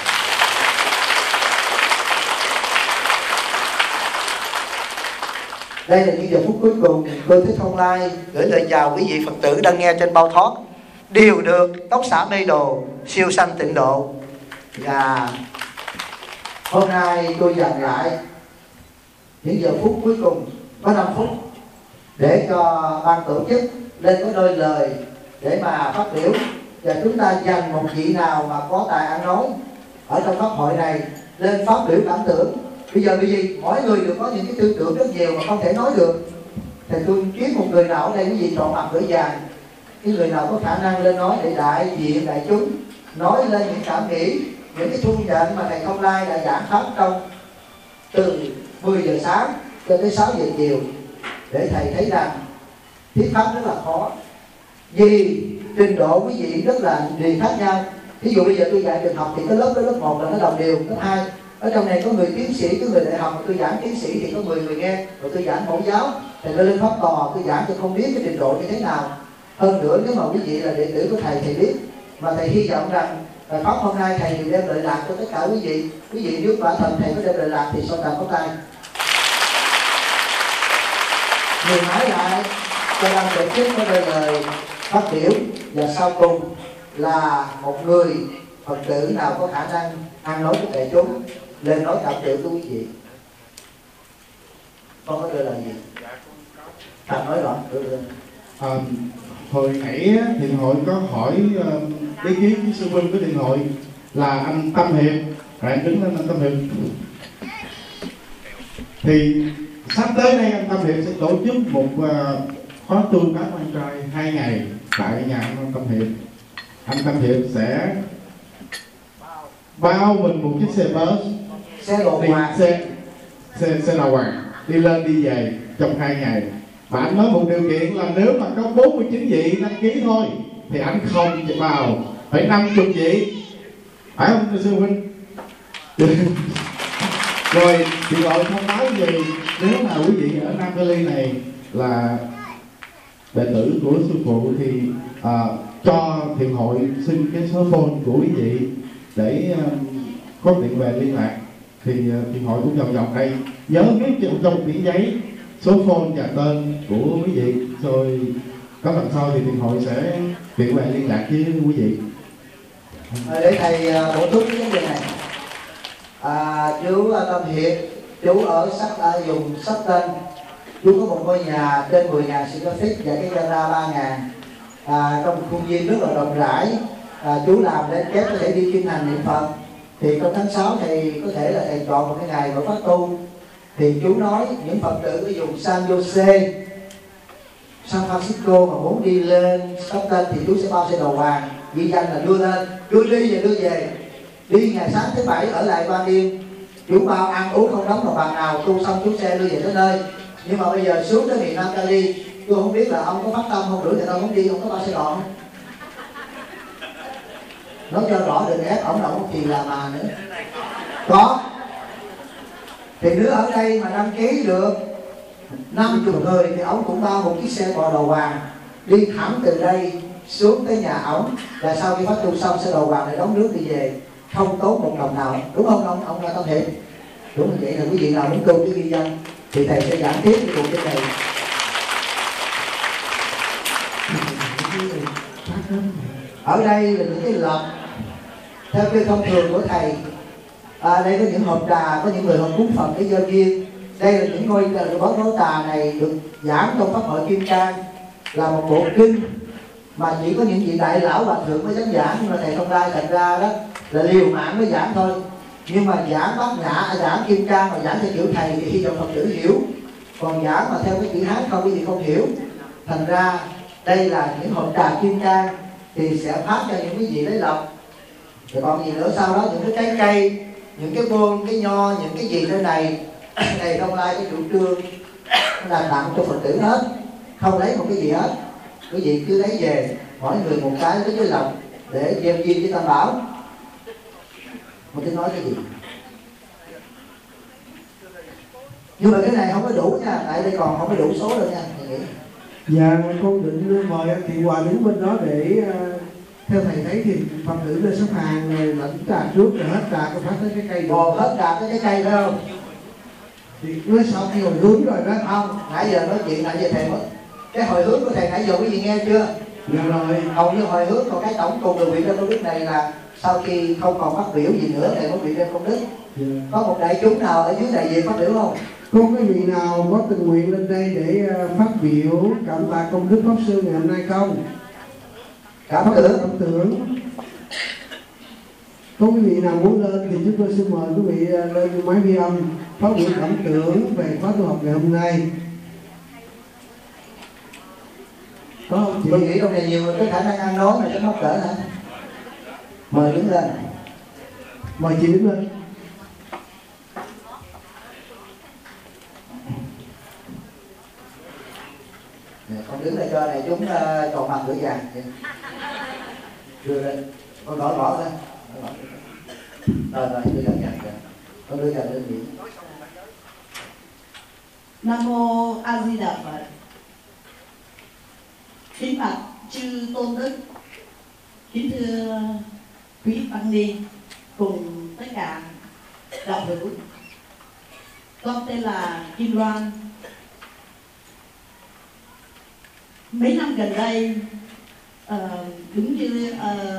Đây là những giờ phút cuối cùng tôi Thích Thông Lai gửi lời chào quý vị Phật tử đang nghe trên bao thoát, đều được tóc xả mây đồ, siêu sanh tịnh độ. Và hôm nay tôi dành lại những giờ phút cuối cùng có 5 phút để cho ban tổ chức lên có đôi lời để mà phát biểu, và chúng ta dành một vị nào mà có tài ăn nói ở trong pháp hội này lên phát biểu cảm tưởng. Bây giờ vì gì mỗi người đều có những cái tư tưởng rất nhiều mà không thể nói được, thì tôi kiếm một người nào ở đây quý vị chọn mặt cửa dài, cái người nào có khả năng lên nói để đại diện đại chúng nói lên những cảm nghĩ, những cái thu nhận mà thầy Thông Lai đã giảng pháp trong từ 10 giờ sáng cho tới 6 giờ chiều, để thầy thấy rằng thuyết pháp rất là khó, vì trình độ quý vị rất là đều khác nhau. Ví dụ bây giờ tôi dạy trường học thì cái lớp đó lớp 1 là nó đồng đều, lớp 2 ở trong này có người tiến sĩ, có người đại học, tôi giảng tiến sĩ thì có 10 người nghe, rồi tôi giảng mẫu giáo thì tôi lên pháp tòa tôi giảng, tôi không biết cái trình độ như thế nào. Hơn nữa nếu mà quý vị là đệ tử của thầy biết, mà thầy hy vọng rằng pháp hôm nay thầy đều đem lợi lạc cho tất cả quý vị. Quý vị nếu quả thần thầy có đem lợi lạc thì sau tạm có tay. Người nói lại cho ban tổ chức có đôi lời phát biểu, và sau cùng là một người Phật tử nào có khả năng ăn nói với đại chúng lên nói cảm tưởng của quý vị. Con có đôi lời gì? Thằng nói rõ. Hồi nãy Thiện Hội có hỏi ý kiến của sư huynh của Thiện Hội là anh Tâm Hiệp, bạn đứng lên anh Tâm Hiệp. Thì sắp tới đây anh Tâm Hiệp sẽ tổ chức một khóa tu đám anh trai 2 ngày tại nhà anh Tâm Hiệp. Anh Tâm Hiệp sẽ bao mình một chiếc xe bus, xe đầu hoàng, xe đầu hoàng đi lên đi về trong 2 ngày. Và anh nói một điều kiện là nếu mà có 49 vị đăng ký thôi thì anh không vào, phải 50 vị, phải không sư huynh? Rồi thì gọi thông báo gì nếu mà quý vị ở Nam Cali này là đệ tử của sư phụ thì cho Thiện Hội xin cái số phone của quý vị để có điện về liên lạc. Thì Thiện Hội cũng vòng vòng đây nhớ viết trong biển giấy số phone và tên của quý vị, rồi có lần sau thì Thiện Hội sẽ điện về liên lạc với quý vị. Để thầy bổ túc cái vấn đề này. Chú Tâm Hiệp, chú ở vùng Sóc Tên, chú có một ngôi nhà trên 10.000 square feet và cái gara 3.000, trong một khuôn viên rất là rộng rãi. Chú làm để kép có thể đi chuyên hành niệm Phật. Thì trong tháng 6 thì có thể là thầy chọn một cái ngày mở phát tu. Thì chú nói những Phật tử ở vùng San Jose, San Francisco mà muốn đi lên Stockton thì chú sẽ bao xe đầu hoàng, ghi danh là đưa lên, đưa đi và đưa về. Đi ngày sáng thứ Bảy ở lại ban đêm, chú bao ăn uống không đóng vào bàn nào, tu xong chú xe đưa về tới nơi. Nhưng mà bây giờ xuống tới miền Nam Cali, tôi không biết là ông có phát tâm không, rửa người ta không đi, ông có bao xe đò không? Nói cho rõ đừng ép ổng là ông kỳ là mà nữa. Có. Thì nếu ở đây mà đăng ký được 50 người thì ông cũng bao một chiếc xe bò đầu hoàng đi thẳng từ đây xuống tới nhà ổng, và sau khi phát tu xong xe đầu hoàng để đón nước đi về, không tốn một đồng nào, đúng không ông Tâm Hiệp? Đúng như vậy là quý vị nào muốn tu cái ghi danh thì thầy sẽ giảng tiếp cái cuộc trên này. Ở đây là những cái lập theo cái thông thường của thầy. Đây có những hộp trà, có những người họ cúng Phật để dân duyên. Đây là những ngôi trà này được giảng trong pháp hội Kim Cang, là một bộ kinh mà chỉ có những vị đại lão hòa thượng mới dám giảng. Nhưng mà thầy Thông Lai thành ra đó là liều mạng mới giảng thôi. Nhưng mà giảng Bát Nhã, giảng Kim Cang mà giảng theo kiểu thầy thì hy vọng Phật tử hiểu. Còn giảng mà theo cái chữ Hán không, cái gì không hiểu. Thành ra đây là những hộp trà Kim Cang thì sẽ phát cho những cái vị lấy lộc. Rồi còn gì nữa sau đó những cái trái cây, những cái bôn, cái nho, những cái gì trên này thầy Thông Lai cái chủ trương là tặng cho Phật tử hết, không lấy một cái gì hết. Quý vị cứ lấy về mỗi người một cái với cái lộc để gieo duyên với Tam Bảo. Một tiếng nói cái gì? Nhưng mà cái này không có đủ nha, tại đây còn không có đủ số đâu nha. Thầy nghĩ. Dạ, con định mời anh Thị Hòa đứng bên đó để theo thầy thấy thì Phật tử lên xếp hàng rồi lãnh trà trước rồi hết trà có phát tới cái cây được. Hết trà tới cái cây phải không? Thì nói sau khi hồi hướng rồi đó. Không, nãy giờ nói chuyện nãy giờ thầy mất. Cái hồi hướng của thầy nãy giờ quý vị nghe chưa? Dạ rồi. Hầu như hồi hướng, còn cái tổng cùng được vị đem công đức này là sau khi không còn phát biểu gì nữa thầy mới vị đem công đức. Dạ. Có một đại chúng nào ở dưới đại diện phát biểu không? Có cái vị nào có tình nguyện lên đây để phát biểu cảm tạ công đức pháp sư ngày hôm nay không? Cảm tưởng. Cảm tưởng. Có quý vị nào muốn lên thì chúng tôi xin mời quý vị lên máy ghi âm phát biểu cảm tưởng về khóa tu học ngày hôm nay. Có không chị? Tôi nghĩ trong này nhiều người có khả năng ăn nói mà sẽ mắc cỡ hả? Mời đứng lên. Mời chị đứng lên. Con đứng đây cho này chúng tròn mặt gửi vàng. Đưa lên. Con bỏ lên. Rồi đưa vàng vàng. Con đưa vàng lên miệng. Nam mô A Di Đà Phật. Kính bạch chư tôn đức, kính thưa quý tăng ni cùng tất cả đạo hữu. Con tên là Kim Loan. Mấy năm gần đây đúng như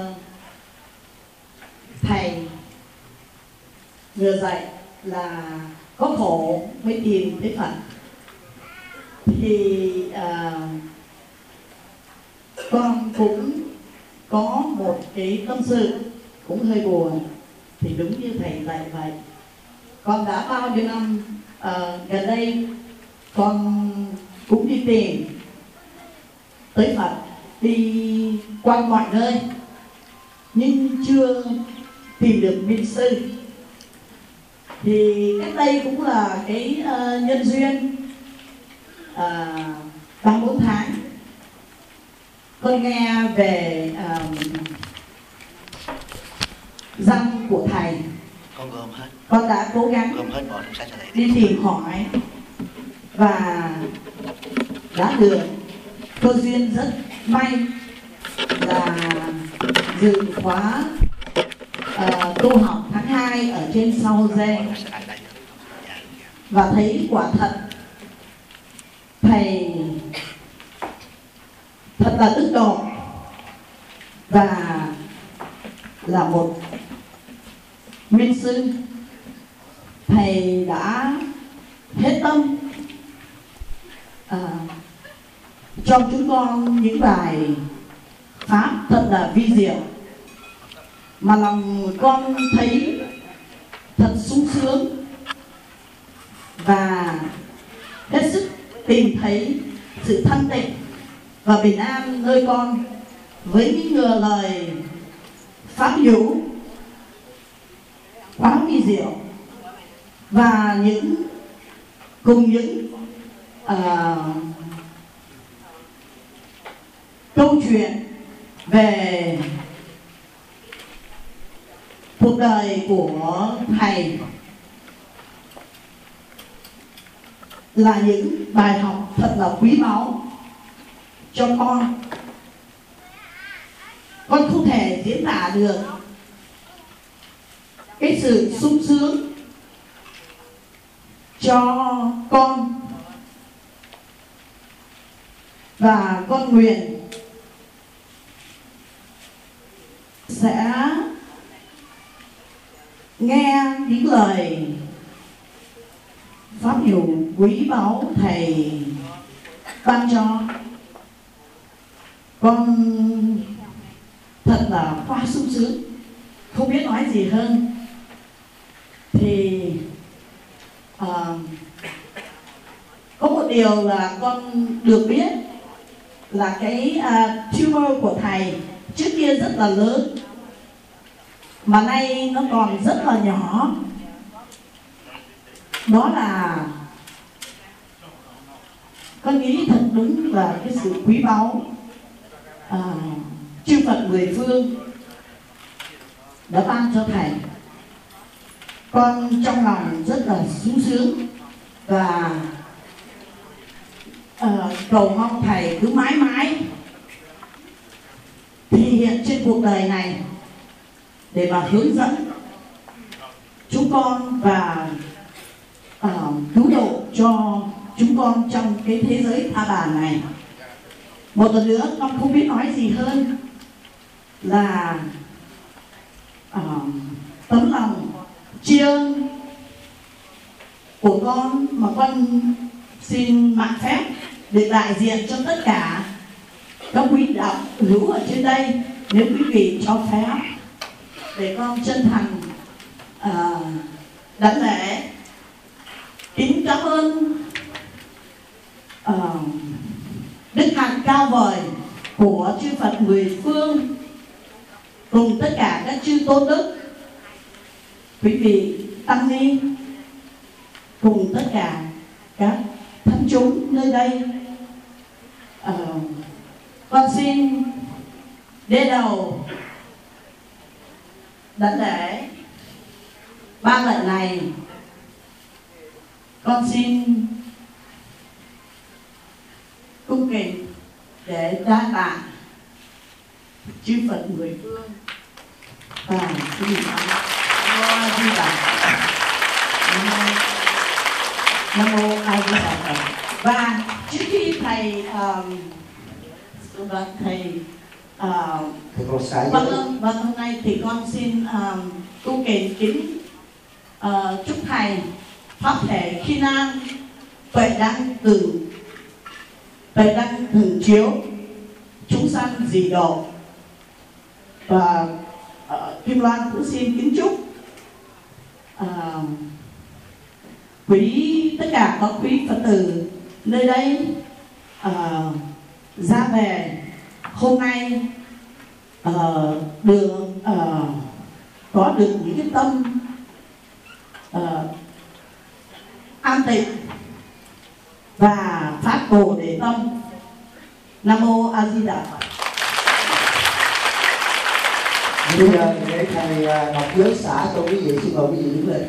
thầy vừa dạy là có khổ mới tìm thấy Phật, thì con cũng có một cái tâm sự cũng hơi buồn. Thì đúng như thầy dạy vậy, con đã bao nhiêu năm gần đây con cũng đi tìm tới Phật, đi quanh mọi nơi nhưng chưa tìm được minh sư. Thì cách đây cũng là cái nhân duyên 3-4 tháng con nghe về răng của thầy. Con gom hết. Con đã cố gắng Gom hết bỏ trong sách cho thầy. đi tìm hỏi và đã được cơ duyên rất may là dự khóa tu học tháng 2 ở trên San Jose, và thấy quả thật thầy thật là đức độ và là một minh sư. Thầy đã hết tâm cho chúng con những bài pháp thật là vi diệu, mà lòng con thấy thật sung sướng và hết sức tìm thấy sự thanh tịnh và bình an nơi con, với những lời pháp hữu quá vi diệu và cùng những câu chuyện về cuộc đời của thầy, là những bài học thật là quý báu cho con. Con không thể diễn tả được cái sự sung sướng cho con, và con nguyện sẽ nghe những lời pháp hiệu quý báu thầy ban cho. con thật là quá sung sướng, không biết nói gì hơn. Thì có một điều là con được biết là cái tumor của thầy trước kia rất là lớn, mà nay nó còn rất là nhỏ. Đó là con nghĩ thật đúng là cái sự quý báu chư Phật mười phương đã ban cho thầy. Con trong lòng rất là sung sướng và cầu mong thầy cứ mãi mãi thể hiện trên cuộc đời này để mà hướng dẫn chúng con và cứu độ cho chúng con trong cái thế giới tha bàn này. Một lần nữa con không biết nói gì hơn là tấm lòng tri ân của con mà con xin mạn phép được đại diện cho tất cả các quý đạo hữu ở trên đây, nếu quý vị cho phép, để con chân thành đảnh lễ kính cảm ơn đức hạnh cao vời của chư Phật mười phương cùng tất cả các chư tôn đức, quý vị tăng ni cùng tất cả các thánh chúng nơi đây. Con xin đế đầu đảnh lễ ba lần này. Con xin cung kính để đa tạ chư Phật mười phương và xin Nam Mô A Di Đà Phật. Nam Mô A Di Đà Phật. Và trước khi thầy vâng, hôm nay thì con xin cung kính chúc thầy pháp thể khi nan tuệ đăng thường chiếu chúng sanh dị độ. Và Kim Loan cũng xin kính chúc tất cả các quý Phật tử nơi đây ra về hôm nay có được những cái tâm an tịnh và phát Bồ Đề tâm. Nam Mô A Di Đà Phật. Bây giờ để thầy đọc giới xả cho quý vị, xin mời quý vị đứng lên.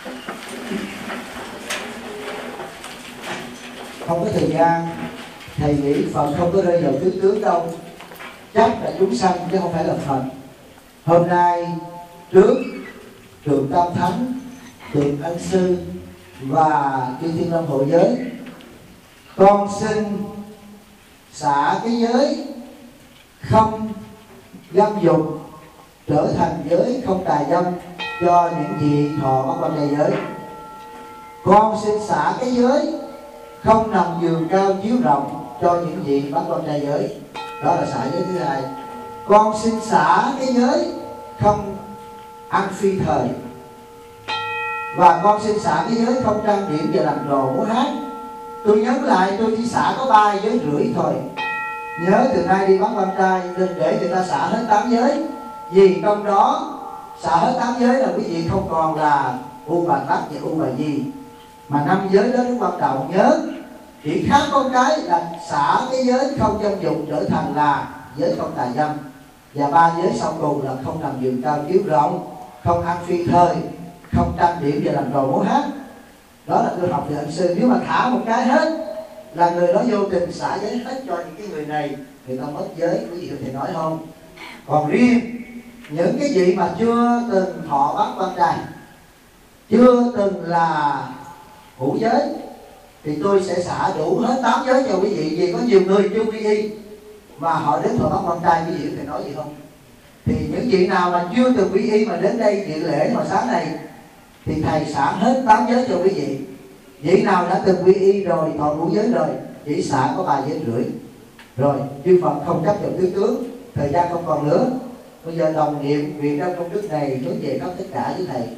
Không có thời gian, thầy nghĩ Phật không có rơi vào tứ tướng đâu, chắc là chúng sanh chứ không phải là Phật. Hôm nay trước Thượng Tam Thánh, Thượng Ân Sư và Chư Thiên Long Hộ Giới, con xin xả cái giới không dâm dục trở thành giới không tà dâm cho những vị thọ bắt quan trai giới. Con xin xả cái giới không nằm giường cao chiếu rộng cho những vị bắt quan trai giới. Đó là xả giới thứ hai. Con xin xả cái giới không ăn phi thời. Và con xin xả cái giới không trang điểm và làm trò múa hát. Tôi nhấn lại, tôi chỉ xả có 3 giới rưỡi thôi. Nhớ từ nay đi bắt quan trai đừng để người ta xả hết 8 giới, vì trong đó xả hết 8 giới là quý vị không còn là U Bà Tắc và U Bà Di, mà 5 giới đó rất quan trọng. Nhớ chỉ khác con cái là xả cái giới không dâm dục trở thành là giới không tà dâm, và 3 giới sau cùng là không nằm giường cao chiếu rộng, không ăn phi thời, không trang điểm và làm trò múa hát. Đó là tôi học từ Ân Sư. Nếu mà thả một cái hết là người đó vô tình xả giới hết cho những cái người này, người ta mất giới. Quý vị có thể nói không? Còn riêng những cái vị mà chưa từng thọ bắt quan trai, chưa từng là hữu giới, thì tôi sẽ xả đủ hết 8 giới cho quý vị. Vì có nhiều người chưa quy y mà họ đến thọ bắt quan trai, quý vị có thể nói gì không? Thì những vị nào mà chưa từng quy y mà đến đây dự lễ hồi sáng này thì thầy xả hết 8 giới cho quý vị. Vị nào đã từng quy y rồi, thọ ngũ giới rồi, chỉ xả có 3 giới rưỡi. Rồi chư Phật không chấp nhận tứ tướng, thời gian không còn nữa, bây giờ đồng niệm nguyện trong công đức này hướng về khắp tất cả với thầy.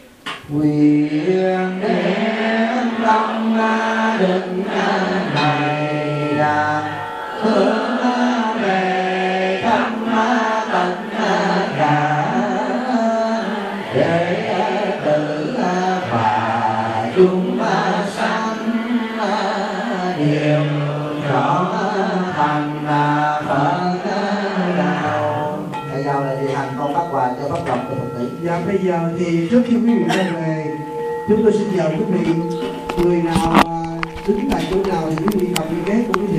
Nguyện đến tâm định này là hướng về thăm tận cả để tự và chúng sanh niệm rõ thành Phật đạo. Thầy giáo là đi hành con bắt quà cho pháp lòng cho Phật tử. Dạ bây giờ thì trước khi quý vị ra về, chúng tôi xin chào quý vị. Người nào đứng tại chỗ nào thì quý vị cầm cái ghế của quý vị.